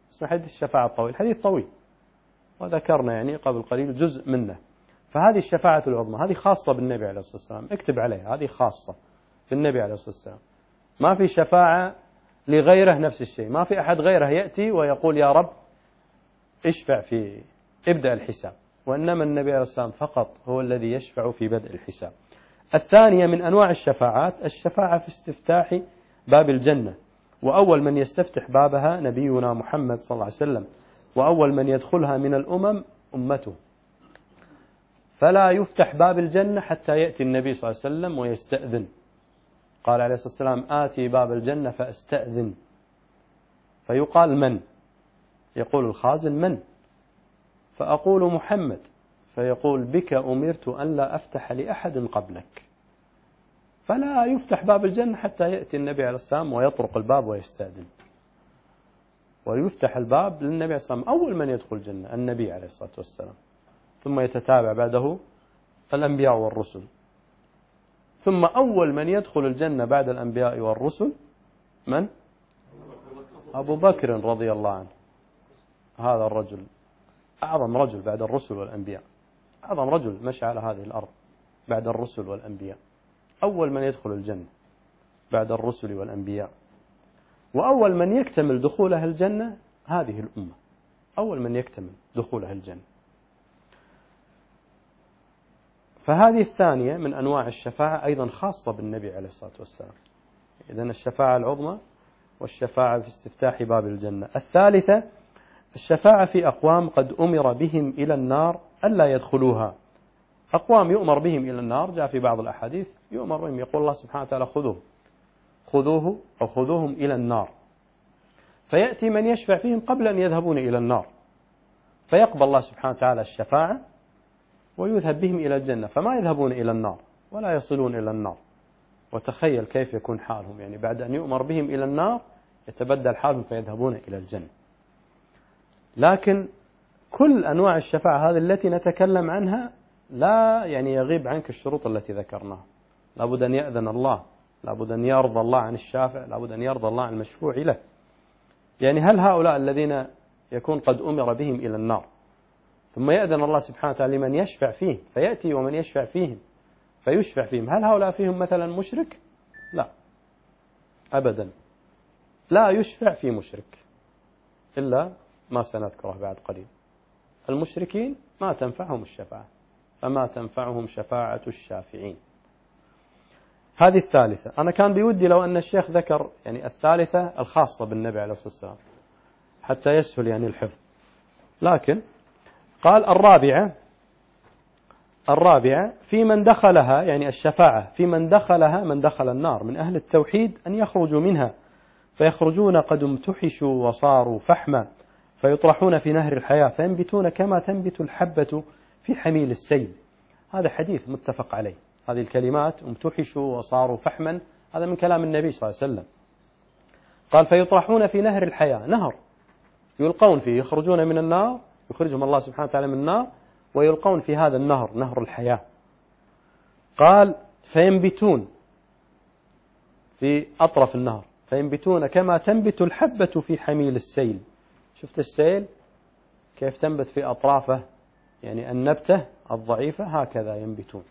اسمه حديث الشفاعة الطويل، حديث طويل وذكرنا يعني قبل قليل جزء منه. فهذه الشفاعة العظمى هذه خاصة بالنبي عليه الصلاة والسلام، اكتب عليها هذه خاصة بالنبي عليه الصلاة والسلام. ما في شفاعة لغيره نفس الشيء، ما في أحد غيره يأتي ويقول يا رب اشفع في ابدأ الحساب، وإنما النبي عليه الصلاة والسلام فقط هو الذي يشفع في بدء الحساب. الثانية من أنواع الشفاعات الشفاعة في استفتاح باب الجنة، وأول من يستفتح بابها نبينا محمد صلى الله عليه وسلم، وأول من يدخلها من الأمم أمته. فلا يفتح باب الجنة حتى يأتي النبي صلى الله عليه وسلم ويستأذن. قال عليه الصلاة والسلام آتي باب الجنة فأستأذن، فيقال من؟ يقول الخازن من؟ فأقول محمد، فيقول بك أمرت أن لا أفتح لأحد قبلك. فلا يفتح باب الجنة حتى يأتي النبي عليه الصلاة والسلام ويطرق الباب ويستأذن، ويفتح الباب للنبي عليه الصلاة والسلام. أول من يدخل الجنة النبي عليه الصلاة والسلام، ثم يتتابع بعده الأنبياء والرسل، ثم أول من يدخل الجنة بعد الأنبياء والرسل من؟ أبو بكر رضي الله عنه. هذا الرجل أعظم رجل بعد الرسل والأنبياء، أعظم رجل مشى على هذه الأرض بعد الرسل والأنبياء، أول من يدخل الجنة بعد الرسل والأنبياء، وأول من يكتمل دخوله الجنة هذه الأمة، أول من يكتمل دخوله الجنة. فهذه الثانية من أنواع الشفاعة أيضا خاصة بالنبي عليه الصلاة والسلام. إذن الشفاعة العظمى والشفاعة في استفتاح باب الجنة. الثالثة الشفاعة في أقوام قد أمر بهم إلى النار ألا يدخلوها. أقوام يؤمر بهم إلى النار، جاء في بعض الأحاديث يؤمر بهم، يقول الله سبحانه وتعالى خذوه أو خذوهم إلى النار، فيأتي من يشفع فيهم قبل أن يذهبون إلى النار، فيقبل الله سبحانه وتعالى الشفاعة ويذهب بهم إلى الجنة، فما يذهبون إلى النار ولا يصلون إلى النار. وتخيل كيف يكون حالهم، يعني بعد أن يؤمر بهم إلى النار يتبدل حالهم فيذهبون إلى الجنة. لكن كل أنواع الشفاعة هذه التي نتكلم عنها لا يعني يغيب عنك الشروط التي ذكرناها. لابد أن يأذن الله، لابد أن يرضى الله عن الشافع، لابد أن يرضى الله عن المشفوع له. يعني هل هؤلاء الذين يكون قد أمر بهم إلى النار ثم يأذن الله سبحانه وتعالى لمن يشفع فيه فيأتي ومن يشفع فيهم فيشفع فيهم، هل هؤلاء فيهم مثلا مشرك؟ لا أبدا، لا يشفع في مشرك إلا ما سنذكره بعد قليل. المشركين ما تنفعهم الشفاعة، فما تنفعهم شفاعة الشافعين. هذه الثالثة. أنا كان بودي لو أن الشيخ ذكر يعني الثالثة الخاصة بالنبي عليه الصلاة والسلام حتى يسهل يعني الحفظ، لكن قال الرابعة في من دخلها، يعني الشفاعة في من دخلها من دخل النار من أهل التوحيد أن يخرجوا منها فيخرجون قد امتحشوا وصاروا فحما فيطرحون في نهر الحياة فينبتون كما تنبت الحبة في حميل السيل. هذا حديث متفق عليه، هذه الكلمات امتحشوا وصاروا فحما هذا من كلام النبي صلى الله عليه وسلم. قال فيطرحون في نهر الحياة، نهر يلقون فيه، يخرجون من النار يخرجهم الله سبحانه وتعالى من النار ويلقون في هذا النهر، نهر الحياة. قال فينبتون في أطرف النهر، فينبتون كما تنبت الحبة في حميل السيل. شفت السيل كيف تنبت في أطرافه، يعني النبتة الضعيفة هكذا ينبتون.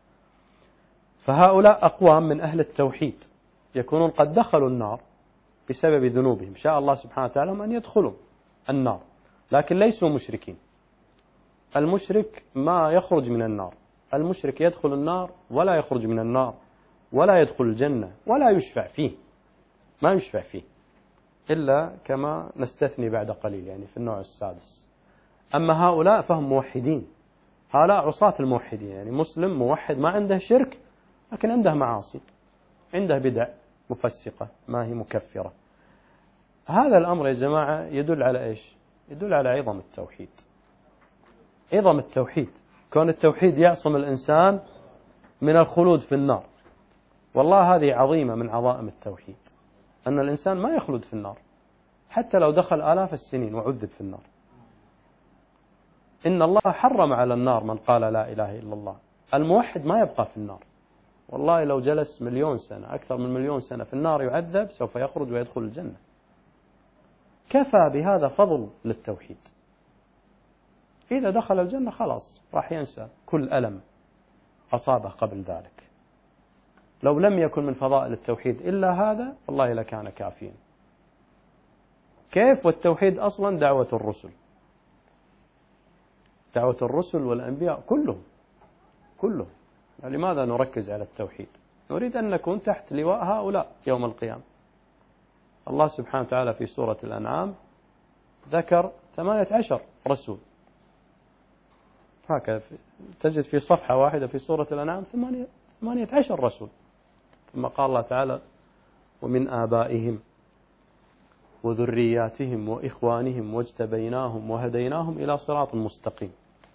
فهؤلاء أقوام من أهل التوحيد يكونون قد دخلوا النار بسبب ذنوبهم، شاء الله سبحانه وتعالى أن يدخلوا النار لكن ليسوا مشركين. المشرك ما يخرج من النار، المشرك يدخل النار ولا يخرج من النار ولا يدخل الجنة ولا يشفع فيه، ما يشفع فيه إلا كما نستثني بعد قليل يعني في النوع السادس. أما هؤلاء فهم موحدين، هؤلاء عصاة الموحدين، يعني مسلم موحد ما عنده شرك لكن عنده معاصي، عنده بدع مفسقة ما هي مكفرة. هذا الأمر يا جماعة يدل على إيش؟ يدل على عظم التوحيد، عظم التوحيد، كون التوحيد يعصم الإنسان من الخلود في النار. والله هذه عظيمة من عظائم التوحيد، أن الإنسان ما يخلد في النار حتى لو دخل آلاف السنين وعذب في النار. إن الله حرم على النار من قال لا إله إلا الله. الموحد ما يبقى في النار، والله لو جلس 1,000,000 سنة أكثر من 1,000,000 سنة في النار يعذب سوف يخرج ويدخل الجنة. كفى بهذا فضل للتوحيد. إذا دخل الجنة خلاص راح ينسى كل ألم أصابه قبل ذلك. لو لم يكن من فضائل التوحيد إلا هذا والله لكان كافيا. كيف؟ والتوحيد أصلا دعوة الرسل، دعوة الرسل والأنبياء كلهم. لماذا نركز على التوحيد؟ نريد أن نكون تحت لواء هؤلاء يوم القيامة. الله سبحانه وتعالى في سورة الأنعام ذكر 18 رسول، هكذا تجد في صفحة واحدة في سورة الأنعام 18 رسول. ثم قال الله تعالى: ومن آبائهم وذرياتهم وإخوانهم واجتبيناهم وهديناهم إلى صراط مستقيم،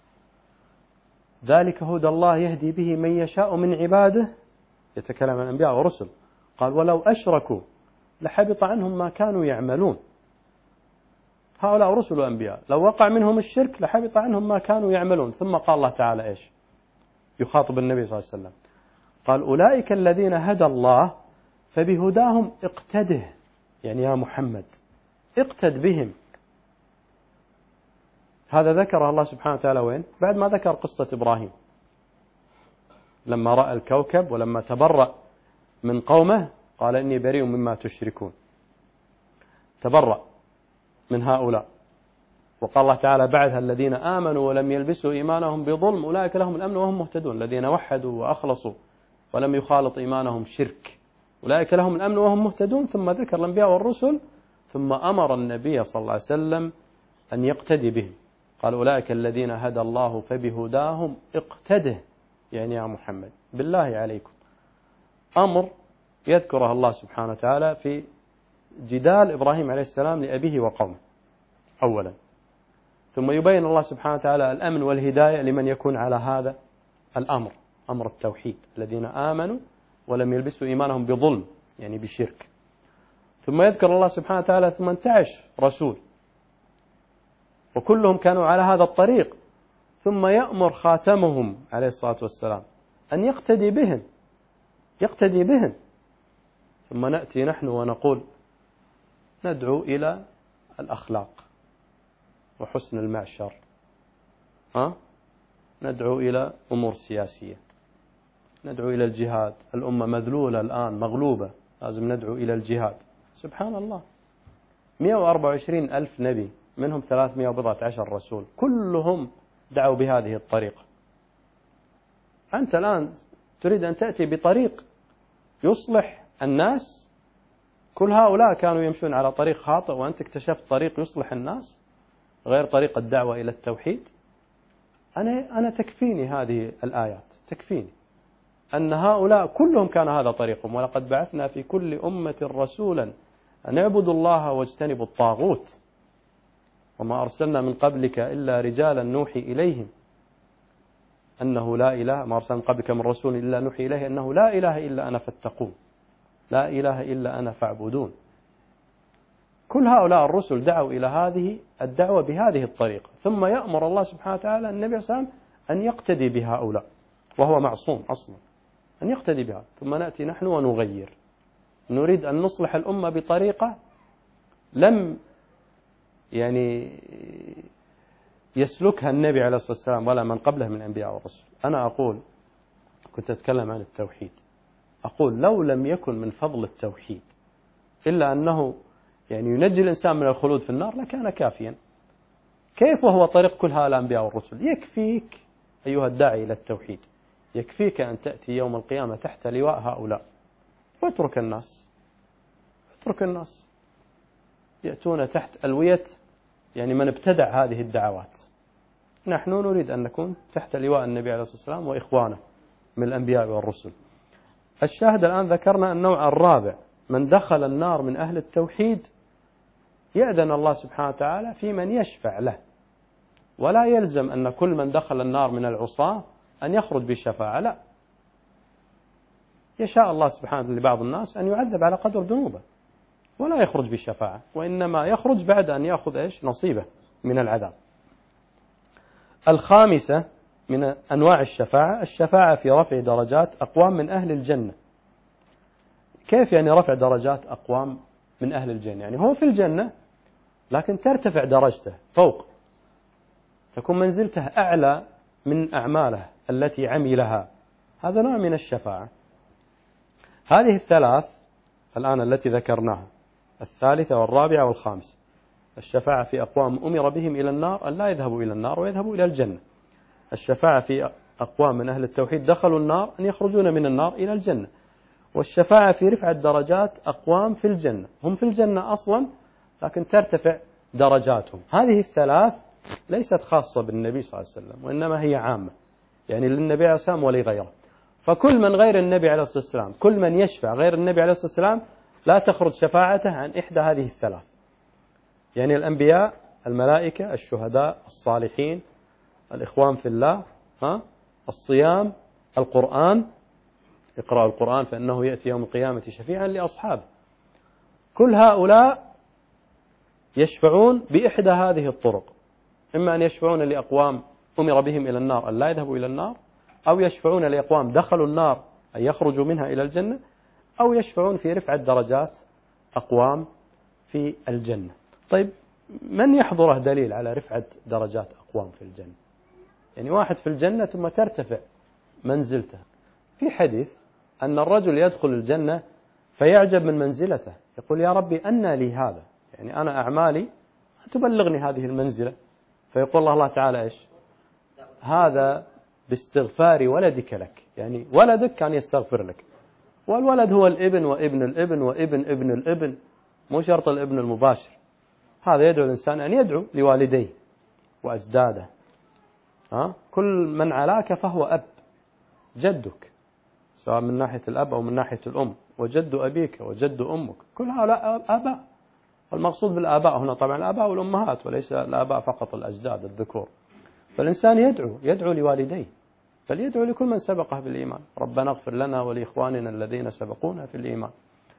ذلك هدى الله يهدي به من يشاء من عباده. يتكلم عن الأنبياء والرسل، قال: ولو أشركوا لحبط عنهم ما كانوا يعملون. هؤلاء رسل وأنبياء، لو وقع منهم الشرك لحبط عنهم ما كانوا يعملون. ثم قال الله تعالى إيش؟ يخاطب النبي صلى الله عليه وسلم، قال: أولئك الذين هدى الله فبهداهم اقتده، يعني يا محمد اقتد بهم. هذا ذكر الله سبحانه وتعالى وين؟ بعد ما ذكر قصة إبراهيم لما رأى الكوكب ولما تبرأ من قومه قال: إني بريء مما تشركون. تبرأ من هؤلاء. وقال الله تعالى بعدها: الذين آمنوا ولم يلبسوا إيمانهم بظلم أولئك لهم الأمن وهم مهتدون. الذين وحدوا وأخلصوا ولم يخالط إيمانهم شرك أولئك لهم الأمن وهم مهتدون. ثم ذكر الأنبياء والرسل، ثم أمر النبي صلى الله عليه وسلم أن يقتدي بهم. قال: أولئك الذين هدى الله فبهداهم اقتده، يعني يا محمد بالله عليكم. أمر يذكره الله سبحانه وتعالى في جدال إبراهيم عليه السلام لأبيه وقومه أولا، ثم يبين الله سبحانه وتعالى الأمن والهداية لمن يكون على هذا الأمر، أمر التوحيد، الذين آمنوا ولم يلبسوا إيمانهم بظلم يعني بشرك. ثم يذكر الله سبحانه وتعالى 18 رسول وكلهم كانوا على هذا الطريق، ثم يأمر خاتمهم عليه الصلاة والسلام أن يقتدي بهم. ثم نأتي نحن ونقول ندعو إلى الأخلاق وحسن المعشر، ندعو إلى أمور سياسية، ندعو إلى الجهاد. الأمة مذلولة الآن، مغلوبة، لازم ندعو إلى الجهاد. سبحان الله، 124 ألف نبي، منهم 319 رسول، كلهم دعوا بهذه الطريقة. أنت الآن تريد أن تأتي بطريق يصلح الناس؟ كل هؤلاء كانوا يمشون على طريق خاطئ وأنت اكتشفت طريق يصلح الناس غير طريق الدعوة إلى التوحيد. أنا تكفيني هذه الآيات، تكفيني أن هؤلاء كلهم كان هذا طريقهم. ولقد بعثنا في كل أمة رسولا أن اعبدوا الله واجتنبوا الطاغوت وما أرسلنا من قبلك إلا رجالا نوحي إليهم أنه لا إله، ما أرسلنا من قبلك من رسول إلا نوحي إليه أنه لا إله إلا أنا فاتقون، لا إله إلا أنا فاعبدون. كل هؤلاء الرسل دعوا إلى هذه الدعوة بهذه الطريقة. ثم يأمر الله سبحانه وتعالى النبي صلى الله عليه وسلم أن يقتدي بهؤلاء، وهو معصوم أصلا، أن يقتدي بها. ثم نأتي نحن ونغير، نريد أن نصلح الأمة بطريقة لم يسلكها النبي عليه الصلاة والسلام ولا من قبله من الأنبياء والرسل. أنا أقول، كنت أتكلم عن التوحيد، أقول لو لم يكن من فضل التوحيد إلا أنه ينجي الإنسان من الخلود في النار لكان كافيا. كيف وهو طريق كل هؤلاء الأنبياء والرسل؟ يكفيك أيها الداعي إلى التوحيد، يكفيك أن تأتي يوم القيامة تحت لواء هؤلاء واترك الناس، اترك الناس يأتون تحت ألوية من ابتدع هذه الدعوات. نحن نريد أن نكون تحت لواء النبي عليه الصلاة والسلام وإخوانه من الأنبياء والرسل. الشاهد الآن ذكرنا النوع الرابع، من دخل النار من أهل التوحيد يأذن الله سبحانه وتعالى في من يشفع له، ولا يلزم أن كل من دخل النار من العصاة أن يخرج بالشفاعة، لا، يشاء الله سبحانه لبعض الناس أن يعذب على قدر ذنوبه ولا يخرج بالشفاعة، وإنما يخرج بعد أن يأخذ نصيبه من العذاب. الخامسة من أنواع الشفاعة في رفع درجات أقوام من أهل الجنة. كيف رفع درجات أقوام من أهل الجنة؟ هو في الجنة لكن ترتفع درجته فوق، تكون منزلته أعلى من أعماله التي عملها. هذا نوع من الشفاعة. هذه الثلاث الآن التي ذكرناها، الثالثة والرابعة والخامسة، الشفاعة في أقوام أمر بهم إلى النار أن لا يذهبوا إلى النار ويذهبوا إلى الجنة، الشفاعة في أقوام من أهل التوحيد دخلوا النار أن يخرجون من النار إلى الجنة، والشفاعة في رفعة درجات أقوام في الجنة، هم في الجنة أصلا لكن ترتفع درجاتهم. هذه الثلاث ليست خاصة بالنبي صلى الله عليه وسلم، وإنما هي عامة، يعني للنبي عليه الصلاة والسلام ولغيره. فكل من غير النبي عليه الصلاة والسلام، كل من يشفع غير النبي عليه الصلاة والسلام لا تخرج شفاعته عن إحدى هذه الثلاث، يعني الأنبياء، الملائكة، الشهداء، الصالحين، الإخوان في الله، الصيام، القرآن، اقرأوا القرآن فإنه يأتي يوم القيامة شفيعا لأصحابه. كل هؤلاء يشفعون بإحدى هذه الطرق، إما أن يشفعون لأقوام أمر بهم إلى النار أن لا يذهبوا إلى النار، أو يشفعون لأقوام دخلوا النار أن يخرجوا منها إلى الجنة، أو يشفعون في رفعة درجات أقوام في الجنة. طيب من يحضره دليل على رفعة درجات أقوام في الجنة؟ يعني واحد في الجنة ثم ترتفع منزلته. في حديث أن الرجل يدخل الجنة فيعجب من منزلته، يقول يا ربي أنى لي هذا، يعني أنا أعمالي تبلغني هذه المنزلة، فيقول الله تعالى إيش؟ هذا باستغفار ولدك لك، يعني ولدك كان يستغفر لك، والولد هو الابن وابن الابن وابن ابن الابن، مو شرط الابن المباشر. هذا يدعو الإنسان أن يدعو لوالديه وأجداده، كل من علاك فهو أب، جدك سواء من ناحية الأب أو من ناحية الأم، وجد أبيك وجد أمك، كل هؤلاء آباء. والمقصود بالآباء هنا طبعا الآباء والأمهات، وليس الآباء فقط الأجداد الذكور. فالإنسان يدعو لوالديه، بل يدعو لكل من سبقه بالإيمان، ربنا اغفر لنا ولإخواننا الذين سبقونا في الإيمان.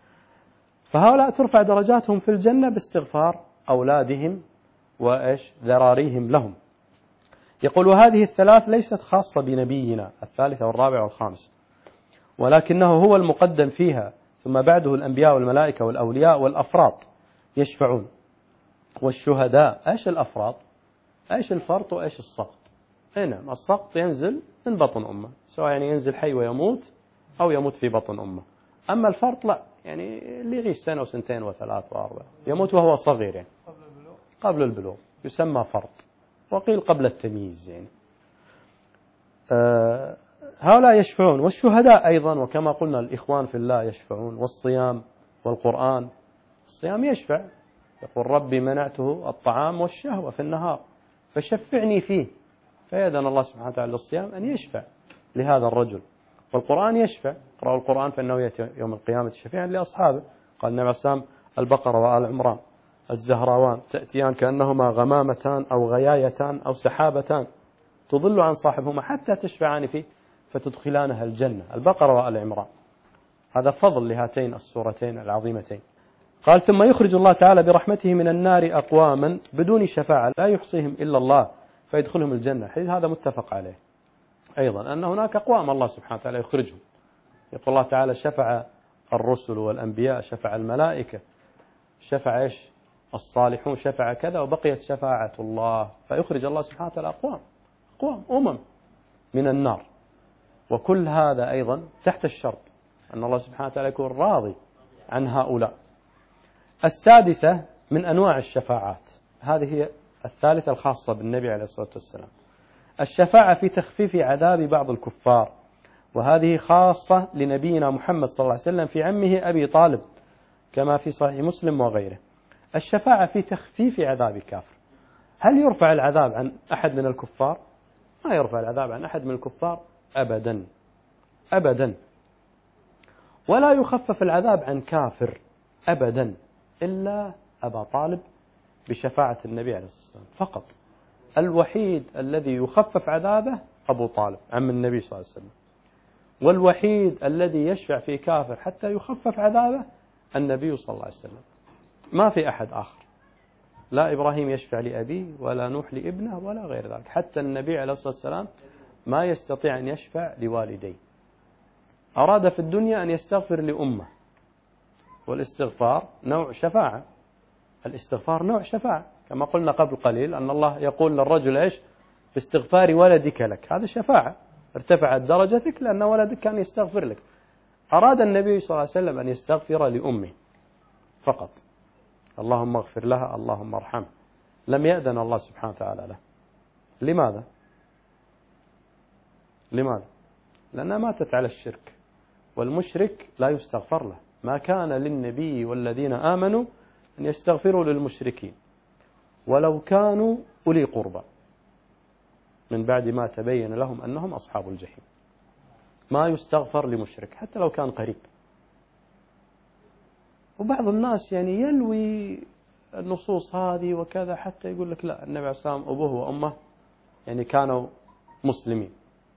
فهؤلاء ترفع درجاتهم في الجنة باستغفار أولادهم وإيش ذراريهم لهم. يقول وهذه الثلاث ليست خاصة بنبينا، الثالثة والرابعة والخامسة، ولكنه هو المقدم فيها، ثم بعده الأنبياء والملائكة والأولياء والأفراط يشفعون، والشهداء. إيش الأفراط؟ إيش الفرط وإيش السقط؟ نعم، السقط ينزل من بطن أمه، سواء يعني ينزل حي ويموت أو يموت في بطن أمه. أما الفرط لا، يعني اللي يعيش سنة وسنتين وثلاث وأربع، يموت وهو صغير، يعني قبل البلوغ يسمى فرط، وقيل قبل التمييز. يعني هؤلاء يشفعون، والشهداء أيضا، وكما قلنا الإخوان في الله يشفعون، والصيام والقرآن. الصيام يشفع، يقول ربي منعته الطعام والشهوة في النهار فشفعني فيه، فيأذن الله سبحانه وتعالى للصيام أن يشفع لهذا الرجل. والقرآن يشفع، اقرأوا القرآن فإنه يأتي يوم القيامة شفيعا لأصحابه. قال النبي عليه الصلاة والسلام البقرة وآل عمران الزهراوان تأتيان كأنهما غمامتان أو غيايتان أو سحابتان تضل عن صاحبهما حتى تشفعان فيه فتدخلانها الجنة. البقرة وآل عمران، هذا فضل لهاتين السورتين العظيمتين. قال ثم يخرج الله تعالى برحمته من النار أقواما بدون شفاعة لا يحصيهم إلا الله فيدخلهم الجنة. حديث هذا متفق عليه أيضا، أن هناك أقوام الله سبحانه وتعالى يخرجهم. يقول الله تعالى شفع الرسل والأنبياء، شفع الملائكة، شفع إيش الصالحون، شفع كذا، وبقيت شفاعة الله، فيخرج الله سبحانه وتعالى أقوام أمم من النار. وكل هذا أيضا تحت الشرط أن الله سبحانه وتعالى يكون راضي عن هؤلاء. السادسة من أنواع الشفاعات، هذه هي الثالثة الخاصة بالنبي عليه الصلاة والسلام، الشفاعة في تخفيف عذاب بعض الكفار، وهذه خاصة لنبينا محمد صلى الله عليه وسلم في عمه أبي طالب كما في صحيح مسلم وغيره. الشفاعة في تخفيف عذاب كافر. هل يرفع العذاب عن أحد من الكفار؟ ما يرفع العذاب عن أحد من الكفار أبدا أبدا، ولا يخفف العذاب عن كافر أبدا إلا أبا طالب بشفاعة النبي عليه الصلاة والسلام فقط. الوحيد الذي يخفف عذابه أبو طالب عم النبي صلى الله عليه وسلم، والوحيد الذي يشفع في كافر حتى يخفف عذابه النبي صلى الله عليه وسلم، ما في أحد آخر. لا إبراهيم يشفع لأبيه ولا نوح لابنه ولا غير ذلك، حتى النبي عليه الصلاة والسلام ما يستطيع أن يشفع لوالديه. أراد في الدنيا أن يستغفر لأمه، والاستغفار نوع شفاعة الاستغفار نوع شفاعة، كما قلنا قبل قليل أن الله يقول للرجل إيش؟ باستغفار ولدك لك، هذا شفاعة، ارتفعت درجتك لأن ولدك كان يستغفر لك. أراد النبي صلى الله عليه وسلم أن يستغفر لأمه فقط، اللهم اغفر لها، اللهم ارحمها، لم يأذن الله سبحانه وتعالى له. لماذا؟ لماذا؟ لأنها ماتت على الشرك، والمشرك لا يستغفر له. ما كان للنبي والذين آمنوا أن يستغفروا للمشركين ولو كانوا أولي قربى من بعد ما تبين لهم أنهم أصحاب الجحيم. ما يستغفر لمشرك حتى لو كان قريب. وبعض الناس يعني يلوي النصوص هذه وكذا حتى يقول لك لا، النبي عليه الصلاة والسلام أبوه وأمه يعني كانوا مسلمين.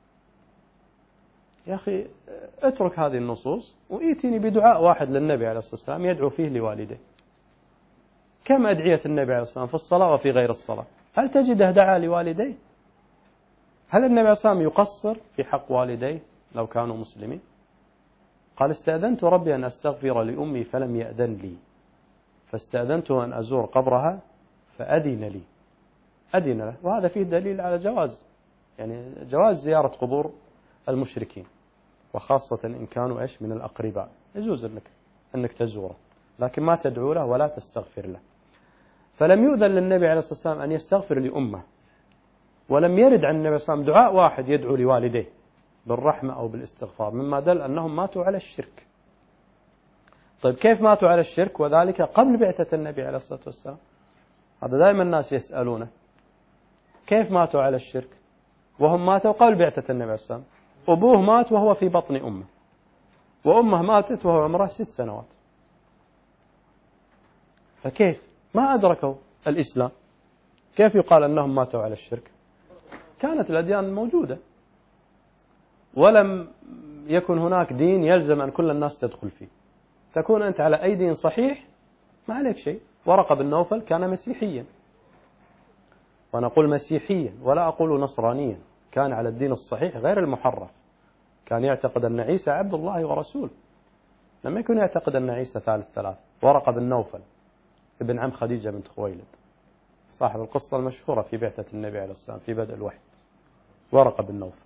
يا أخي اترك هذه النصوص وإيتني بدعاء واحد للنبي عليه الصلاة والسلام يدعو فيه لوالديه. كم أدعية النبي عليه الصلاة والسلام في الصلاة وفي غير الصلاة؟ هل تجده دعا لوالديه؟ هل النبي عليه الصلاة والسلام يقصر في حق والديه لو كانوا مسلمين؟ قال استأذنت ربي أن أستغفر لأمي فلم يأذن لي، فاستأذنته أن أزور قبرها فأذن لي. أذن له، وهذا فيه دليل على جواز، يعني جواز زيارة قبور المشركين، وخاصة إن كانوا إيش من الأقرباء، يجوز أنك تزوره، لكن ما تدعو له ولا تستغفر له. فلم يؤذن للنبي عليه الصلاة والسلام أن يستغفر لأمه، ولم يرد عن النبي صلى الله عليه وسلم دعاء واحد يدعو لوالديه بالرحمة أو بالاستغفار، مما دل أنهم ماتوا على الشرك. طيب كيف ماتوا على الشرك وذلك قبل بعثة النبي عليه الصلاة والسلام؟ هذا دائما الناس يسألونه، كيف ماتوا على الشرك وهم ماتوا قبل بعثة النبي عليه الصلاة والسلام؟ أبوه مات وهو في بطن أمه، وأمه ماتت وهو عمره 6 سنوات، فكيف ما أدركوا الإسلام؟ كيف يقال أنهم ماتوا على الشرك؟ كانت الأديان موجودة، ولم يكن هناك دين يلزم أن كل الناس تدخل فيه. تكون أنت على أي دين صحيح ما عليك شيء. ورقة بن نوفل كان مسيحيا، وأنا أقول مسيحيا ولا أقول نصرانيا، كان على الدين الصحيح غير المحرف، كان يعتقد أن عيسى عبد الله ورسول، لم يكن يعتقد أن عيسى ثالث ثلاث. ورقة بن نوفل ابن عم خديجة بنت خويلد، صاحب القصة المشهورة في بعثة النبي عليه الصلاة والسلام في بدء الوحي، ورقة بن نوفل.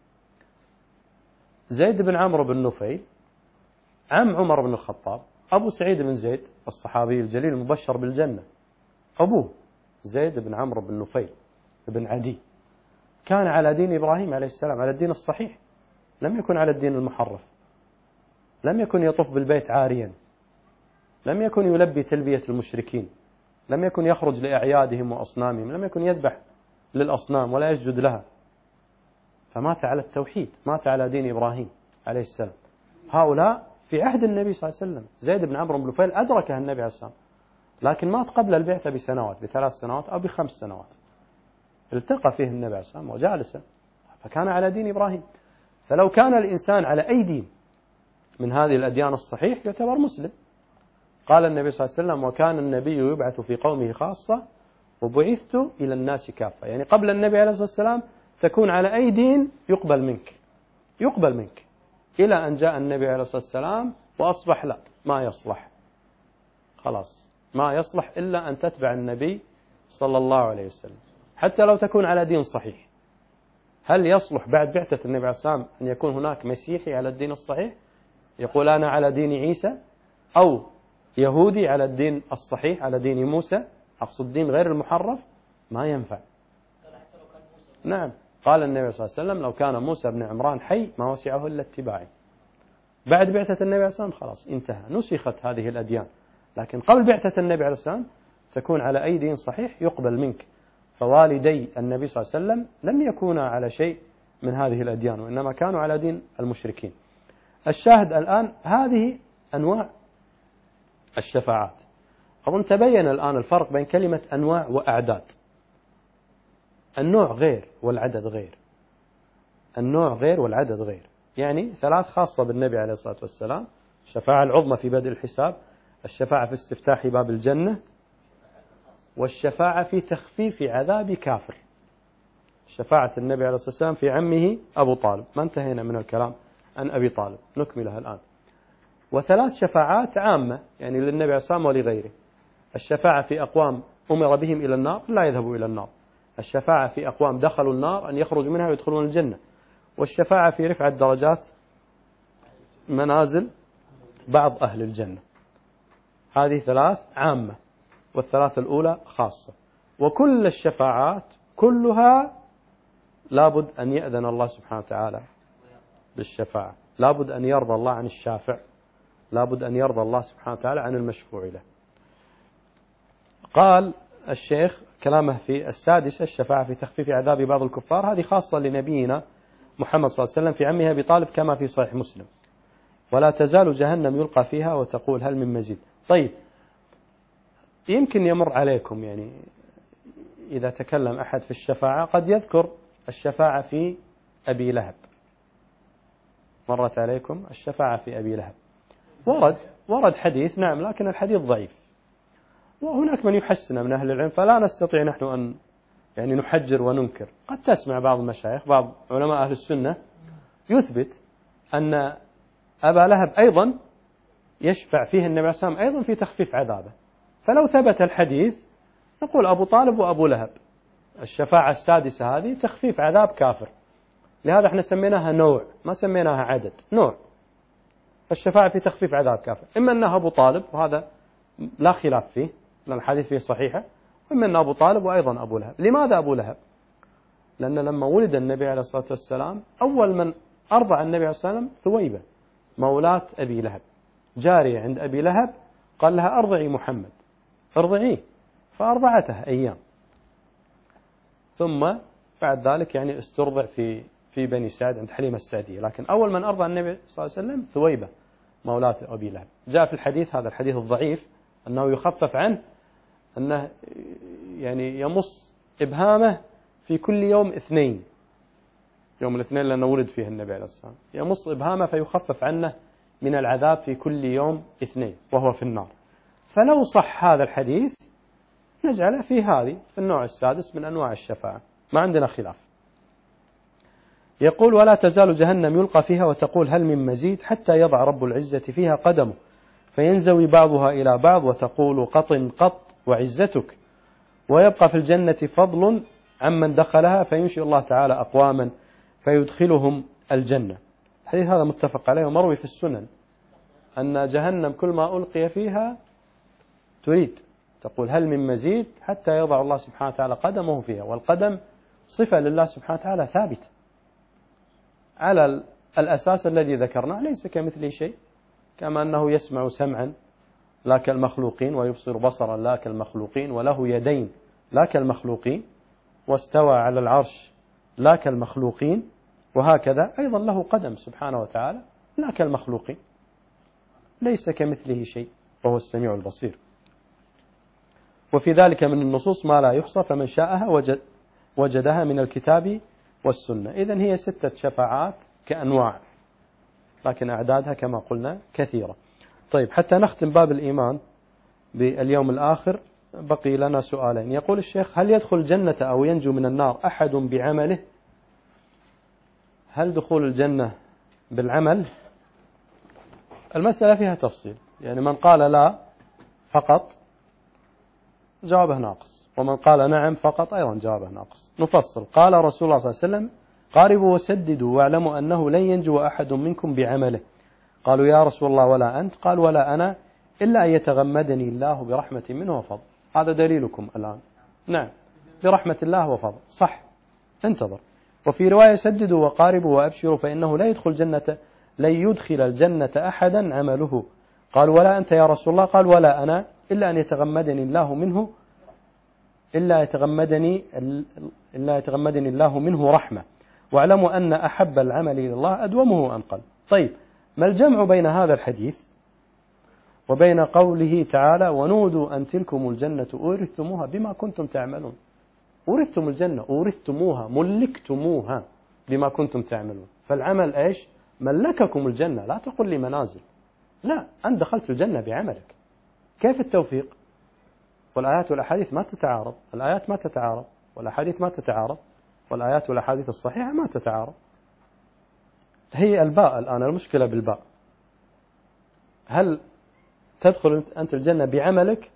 زيد بن عمرو بن نفيل عم عمر بن الخطاب، أبو سعيد بن زيد الصحابي الجليل المبشر بالجنة، أبوه زيد بن عمرو بن نفيل بن عدي، كان على دين إبراهيم عليه السلام، على الدين الصحيح، لم يكن على الدين المحرف، لم يكن يطوف بالبيت عاريا، لم يكن يلبي تلبية المشركين، لم يكن يخرج لأعيادهم وأصنامهم، لم يكن يذبح للأصنام ولا يسجد لها، فمات على التوحيد، مات على دين إبراهيم عليه السلام. هؤلاء في عهد النبي صلى الله عليه وسلم. زيد بن عمرو بن نفيل أدركه النبي عليه السلام، لكن مات قبل البعثة بسنوات، ب3 سنوات أو ب5 سنوات، التقى فيه النبي عليه السلام وجالسا، فكان على دين إبراهيم. فلو كان الإنسان على أي دين من هذه الأديان الصحيح يعتبر مسلم. قال النبي صلى الله عليه وسلم وكان النبي يبعث في قومه خاصة وبعثت إلى الناس كافة، يعني قبل النبي عليه الصلاة والسلام تكون على أي دين يقبل منك إلى أن جاء النبي عليه الصلاة والسلام وأصبح لا، ما يصلح، خلاص ما يصلح إلا أن تتبع النبي صلى الله عليه وسلم حتى لو تكون على دين صحيح. هل يصلح بعد بعثة النبي عليه الصلاة والسلام أن يكون هناك مسيحي على الدين الصحيح يقول أنا على دين عيسى، أو يهودي على الدين الصحيح على دين موسى، أقصد دين غير المحرف؟ ما ينفع. نعم، قال النبي صلى الله عليه وسلم لو كان موسى بن عمران حي ما وسعه إلا اتباعي. بعد بعثة النبي عليه الصلاة والسلام خلاص انتهى، نسخت هذه الأديان، لكن قبل بعثة النبي عليه الصلاة والسلام تكون على أي دين صحيح يقبل منك. فوالدي النبي صلى الله عليه وسلم لم يكونا على شيء من هذه الأديان، وإنما كانوا على دين المشركين. الشاهد الآن هذه أنواع الشفاعات. أظن تبين الآن الفرق بين كلمة أنواع وأعداد. النوع غير والعدد غير، النوع غير والعدد غير، يعني 3 خاصة بالنبي عليه الصلاة والسلام: الشفاعة العظمى في بدء الحساب، الشفاعة في استفتاح باب الجنة، والشفاعة في تخفيف عذاب كافر. شفاعة النبي عليه الصلاة والسلام في عمه أبو طالب، ما انتهينا من الكلام عن أبي طالب، نكملها الآن. و3 شفاعات عامة يعني للنبي عليه الصلاة والسلام ولغيره: الشفاعة في أقوام أمر بهم إلى النار لا يذهبوا إلى النار. الشفاعة في أقوام دخلوا النار أن يخرجوا منها ويدخلون الجنة. والشفاعة في رفع درجات منازل بعض أهل الجنة. هذه ثلاث عامة، والثلاث الأولى خاصة. وكل الشفاعات كلها لابد أن يأذن الله سبحانه وتعالى بالشفاعة، لابد أن يرضى الله عن الشافع، لابد أن يرضى الله سبحانه وتعالى عن المشفوع له. قال الشيخ كلامه في السادسة الشفاعة في تخفيف عذاب بعض الكفار، هذه خاصة لنبينا محمد صلى الله عليه وسلم في عمه أبي طالب كما في صحيح مسلم. ولا تزال جهنم يلقى فيها وتقول هل من مزيد. طيب، يمكن يمر عليكم يعني إذا تكلم أحد في الشفاعة قد يذكر الشفاعة في أبي لهب. مرت عليكم الشفاعة في أبي لهب، ورد حديث، نعم، لكن الحديث ضعيف، وهناك من يحسن من أهل العلم، فلا نستطيع نحن أن يعني نحجر وننكر. قد تسمع بعض المشايخ، بعض علماء أهل السنة يثبت أن أبا لهب أيضا يشفع فيه النبي عليه الصلاة والسلام أيضا في تخفيف عذابه. فلو ثبت الحديث نقول أبو طالب وأبو لهب. الشفاعة السادسة هذه تخفيف عذاب كافر، لهذا احنا سميناها نوع، ما سميناها عدد، نوع. الشفاعة في تخفيف عذاب كافر، إما أنها أبو طالب وهذا لا خلاف فيه لأن الحديث فيه صحيحة، وإما أنه أبو طالب وأيضا أبو لهب. لماذا أبو لهب؟ لأن لما ولد النبي عليه الصلاة والسلام أول من أرضع النبي عليه الصلاة والسلام ثويبة مولاة أبي لهب، جارية عند أبي لهب، قال لها أرضعي محمد، ارضعيه، فأرضعته أيام، ثم بعد ذلك يعني استرضع في بني سعد عند حليمة السعدية. لكن أول من أرضع النبي صلى الله عليه وسلم ثويبة مولاة أبي لهب. جاء في الحديث، هذا الحديث الضعيف، أنه يخفف عنه أنه يعني يمص إبهامه في كل يوم اثنين، يوم الاثنين لأنه ولد فيه النبي عليه الصلاة والسلام، يمص إبهامه فيخفف عنه من العذاب في كل يوم اثنين وهو في النار. فلو صح هذا الحديث نجعله في هذه، في النوع السادس من أنواع الشفاعة، ما عندنا خلاف. يقول ولا تزال جهنم يلقى فيها وتقول هل من مزيد حتى يضع رب العزة فيها قدمه فينزوي بعضها إلى بعض وتقول قط قط وعزتك، ويبقى في الجنة فضل عمن دخلها فينشئ الله تعالى أقواما فيدخلهم الجنة. الحديث هذا متفق عليه ومروي في السنن أن جهنم كل ما ألقي فيها تريد تقول هل من مزيد حتى يضع الله سبحانه وتعالى قدمه فيها. والقدم صفة لله سبحانه وتعالى ثابتة على الأساس الذي ذكرناه، ليس كمثله شيء، كما أنه يسمع سمعا لا كالمخلوقين ويبصر بصرا لا كالمخلوقين وله يدين لا كالمخلوقين واستوى على العرش لا كالمخلوقين، وهكذا أيضا له قدم سبحانه وتعالى لا كالمخلوقين، ليس كمثله شيء وهو السميع البصير. وفي ذلك من النصوص ما لا يحصى، فمن شاءها وجدها من الكتاب والسنة. إذن هي 6 شفاعات كأنواع، لكن أعدادها كما قلنا كثيرة. طيب، حتى نختم باب الإيمان باليوم الآخر بقي لنا سؤالين. يقول الشيخ هل يدخل الجنة أو ينجو من النار أحد بعمله؟ هل دخول الجنة بالعمل؟ المسألة فيها تفصيل، يعني من قال لا فقط جوابه ناقص، ومن قال نعم فقط أيضا جوابه ناقص. نفصل. قال رسول الله صلى الله عليه وسلم قاربوا وسددوا واعلموا أنه لن ينجو أحد منكم بعمله. قالوا يا رسول الله ولا أنت؟ قال ولا أنا إلا أن يتغمدني الله برحمة منه وفضل. هذا دليلكم الآن. نعم، برحمة الله وفضل، صح، انتظر. وفي رواية سددوا وقاربوا وأبشروا فإنه لا يدخل الجنة أحدا عمله. قال ولا أنت يا رسول الله؟ قال ولا أنا إلا أن يتغمدني الله منه رحمة. واعلموا أن أحب العمل إلى الله أدومه وأنقل. طيب، ما الجمع بين هذا الحديث وبين قوله تعالى ونودوا أن تلكم الجنة أورثتموها بما كنتم تعملون؟ أورثتم الجنة، أورثتموها، ملكتموها بما كنتم تعملون. فالعمل إيش؟ ملككم الجنة. لا تقل لي منازل، لا، أنت دخلت الجنة بعملك. كيف التوفيق؟ والآيات والأحاديث ما تتعارض، الآيات ما تتعارض والأحاديث ما تتعارض، والآيات والأحاديث الصحيحة ما تتعارض. هي الباء الآن، المشكلة بالباء. هل تدخل أنت الجنة بعملك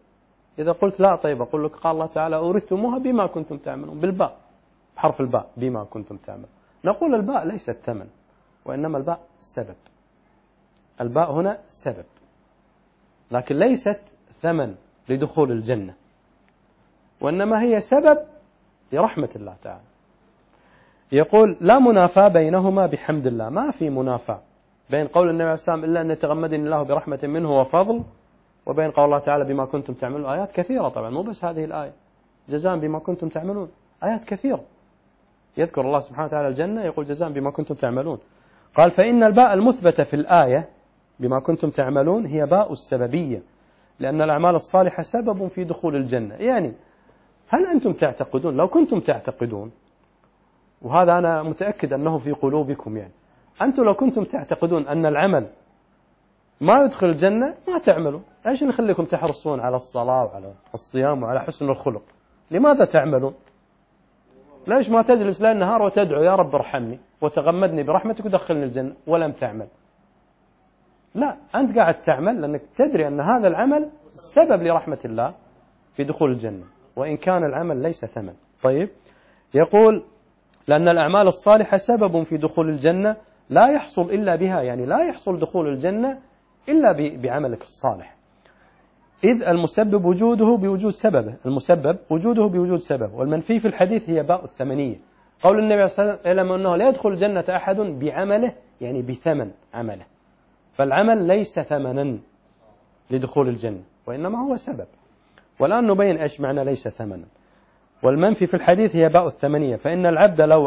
إذا قلت لا طيب أقول لك قال الله تعالى أورثتموها بما كنتم تعملون، بالباء، بحرف الباء، بما كنتم تعملون. نقول الباء ليست ثمن، وإنما الباء سبب. الباء هنا سبب، لكن ليست ثمن لدخول الجنة، وإنما هي سبب لرحمة الله تعالى. يقول لا منافاة بينهما بحمد الله، ما في منافاة بين قول النبي عليه الصلاة والسلام إلا أن يتغمدني الله برحمة منه وفضل، وبين قول الله تعالى بما كنتم تعملون. آيات كثيرة طبعا، مو بس هذه الآية جزاء بما كنتم تعملون، آيات كثيرة يذكر الله سبحانه وتعالى الجنة يقول جزاء بما كنتم تعملون. قال فإن الباء المثبتة في الآية بما كنتم تعملون هي باء السببية، لأن الأعمال الصالحة سبب في دخول الجنة. يعني هل أنتم تعتقدون، لو كنتم تعتقدون، وهذا أنا متأكد أنه في قلوبكم، يعني أنتم لو كنتم تعتقدون أن العمل ما يدخل الجنة ما تعملوا، إيش نخليكم تحرصون على الصلاة وعلى الصيام وعلى حسن الخلق؟ لماذا تعملون؟ ليش ما تجلس ليل نهار وتدعو يا رب ارحمني وتغمدني برحمتك ودخلني الجنة ولم تعمل؟ لا، أنت قاعد تعمل لأنك تدري أن هذا العمل سبب لرحمة الله في دخول الجنة، وإن كان العمل ليس ثمن. طيب، يقول لأن الأعمال الصالحة سبب في دخول الجنة لا يحصل إلا بها، يعني لا يحصل دخول الجنة إلا بعملك الصالح، إذ المسبب وجوده بوجود سببه، المسبب وجوده بوجود سببه. والمنفي في الحديث هي باء الثمنية، قول النبي صلى الله عليه وسلم اعلم أنه لا يدخل الجنة أحد بعمله، يعني بثمن عمله، فالعمل ليس ثمنا لدخول الجنة وإنما هو سبب. والآن نبين إيش معنى ليس ثمنا. والمنفي في الحديث هي باء الثمنية، فإن العبد لو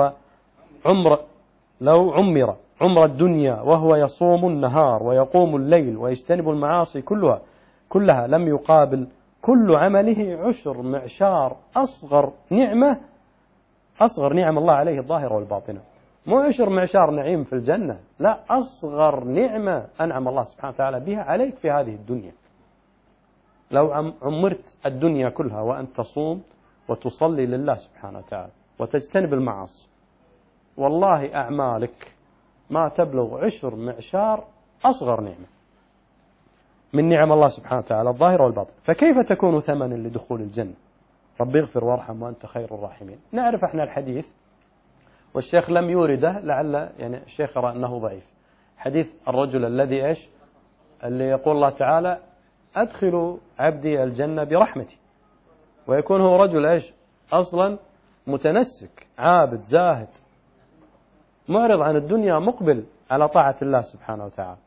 عمر الدنيا وهو يصوم النهار ويقوم الليل ويجتنب المعاصي كلها لم يقابل كل عمله عشر معشار أصغر نعم الله عليه الظاهرة والباطنة. مو عشر معشار نعيم في الجنة، لا، أصغر نعمة أنعم الله سبحانه وتعالى بها عليك في هذه الدنيا. لو عمرت الدنيا كلها وأن تصوم وتصلي لله سبحانه وتعالى وتجتنب المعاصي، والله أعمالك ما تبلغ عشر معشار أصغر نعمة من نعم الله سبحانه وتعالى الظاهرة والباطنة، فكيف تكون ثمنا لدخول الجنة؟ ربي اغفر وارحم وأنت خير الراحمين. نعرف احنا الحديث، والشيخ لم يورده، لعل يعني الشيخ يرى أنه ضعيف، حديث الرجل الذي اللي يقول الله تعالى أدخلوا عبدي الجنة برحمتي، ويكون هو رجل أصلا متنسك عابد زاهد معرض عن الدنيا مقبل على طاعة الله سبحانه وتعالى،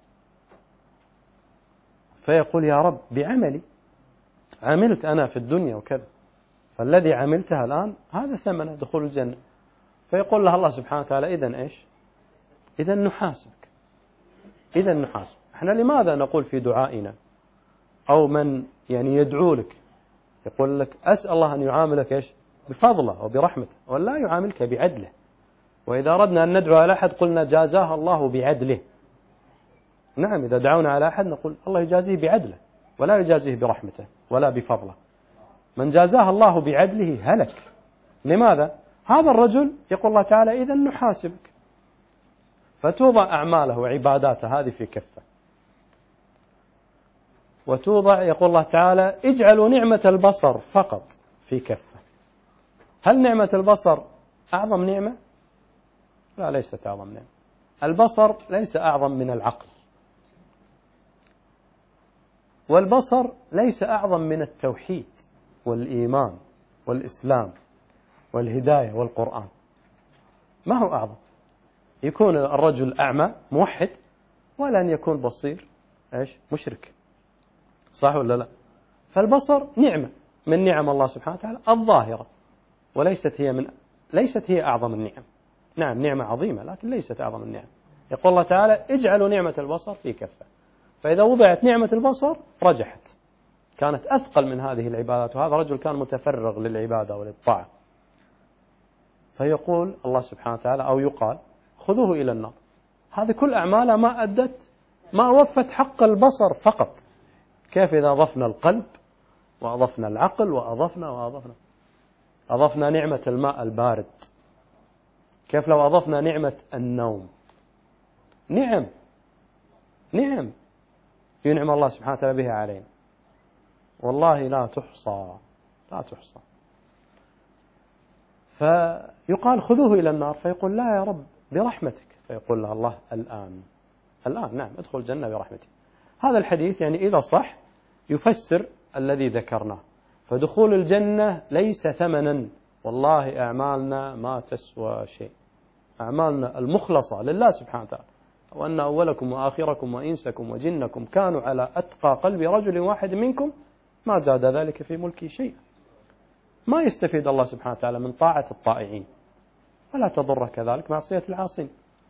فيقول يا رب بعملي عملت أنا في الدنيا وكذا، فالذي عملتها الآن هذا ثمن دخول الجنة. فيقول له الله سبحانه وتعالى إذا نحاسبك. احنا لماذا نقول في دعائنا أو من يعني يدعو لك يقول لك أسأل الله أن يعاملك بفضله وبرحمته، ولا يعاملك بعدله. وإذا أردنا أن ندعو على أحد قلنا جازاه الله بعدله. نعم، إذا دعونا على أحد نقول الله يجازيه بعدله ولا يجازيه برحمته ولا بفضله. من جازاه الله بعدله هلك. لماذا؟ هذا الرجل يقول الله تعالى إذا نحاسبك، فتوضع أعماله وعباداته هذه في كفة، وتوضع يقول الله تعالى اجعلوا نعمة البصر فقط في كفة. هل نعمة البصر أعظم نعمة؟ لا، ليست أعظم نعمة. البصر ليس أعظم من العقل، والبصر ليس أعظم من التوحيد والإيمان والإسلام والهداية والقرآن. ما هو أعظم؟ يكون الرجل أعمى موحد ولا أن يكون بصير مشرك، صح ولا لا؟ فالبصر نعمة من نعم الله سبحانه وتعالى الظاهرة، ليست هي أعظم النعم. نعم، نعمة عظيمة لكن ليست أعظم النعم. يقول الله تعالى اجعلوا نعمة البصر في كفة، فإذا وضعت نعمة البصر رجحت، كانت أثقل من هذه العبادات، وهذا رجل كان متفرغ للعبادة وللطاعة. فيقول الله سبحانه وتعالى أو يقال خذوه إلى النار. هذه كل أعمالها ما وفت حق البصر فقط. كيف إذا أضفنا القلب وأضفنا العقل أضفنا نعمة الماء البارد؟ كيف لو أضفنا نعمة النوم؟ نعم ينعم الله سبحانه وتعالى بها علينا. والله لا تحصى، لا تحصى. فيقال خذوه إلى النار، فيقول لا يا رب برحمتك، فيقول له الله الآن نعم ادخل الجنة برحمتي. هذا الحديث يعني إذا صح يفسر الذي ذكرناه، فدخول الجنة ليس ثمنا، والله أعمالنا ما تسوى شيء، أعمالنا المخلصة لله سبحانه وتعالى، وأن أولكم وآخركم وإنسكم وجنكم كانوا على أتقى قلب رجل واحد منكم ما زاد ذلك في ملكي شيئا. ما يستفيد الله سبحانه وتعالى من طاعة الطائعين، ولا تضر كذلك معصية العاصين،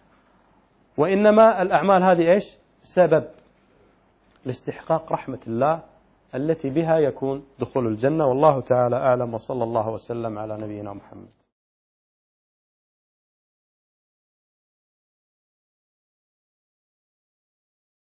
وإنما الأعمال هذه إيش؟ سبب لاستحقاق رحمة الله التي بها يكون دخول الجنة. والله تعالى أعلم، وصلى الله وسلم على نبينا محمد.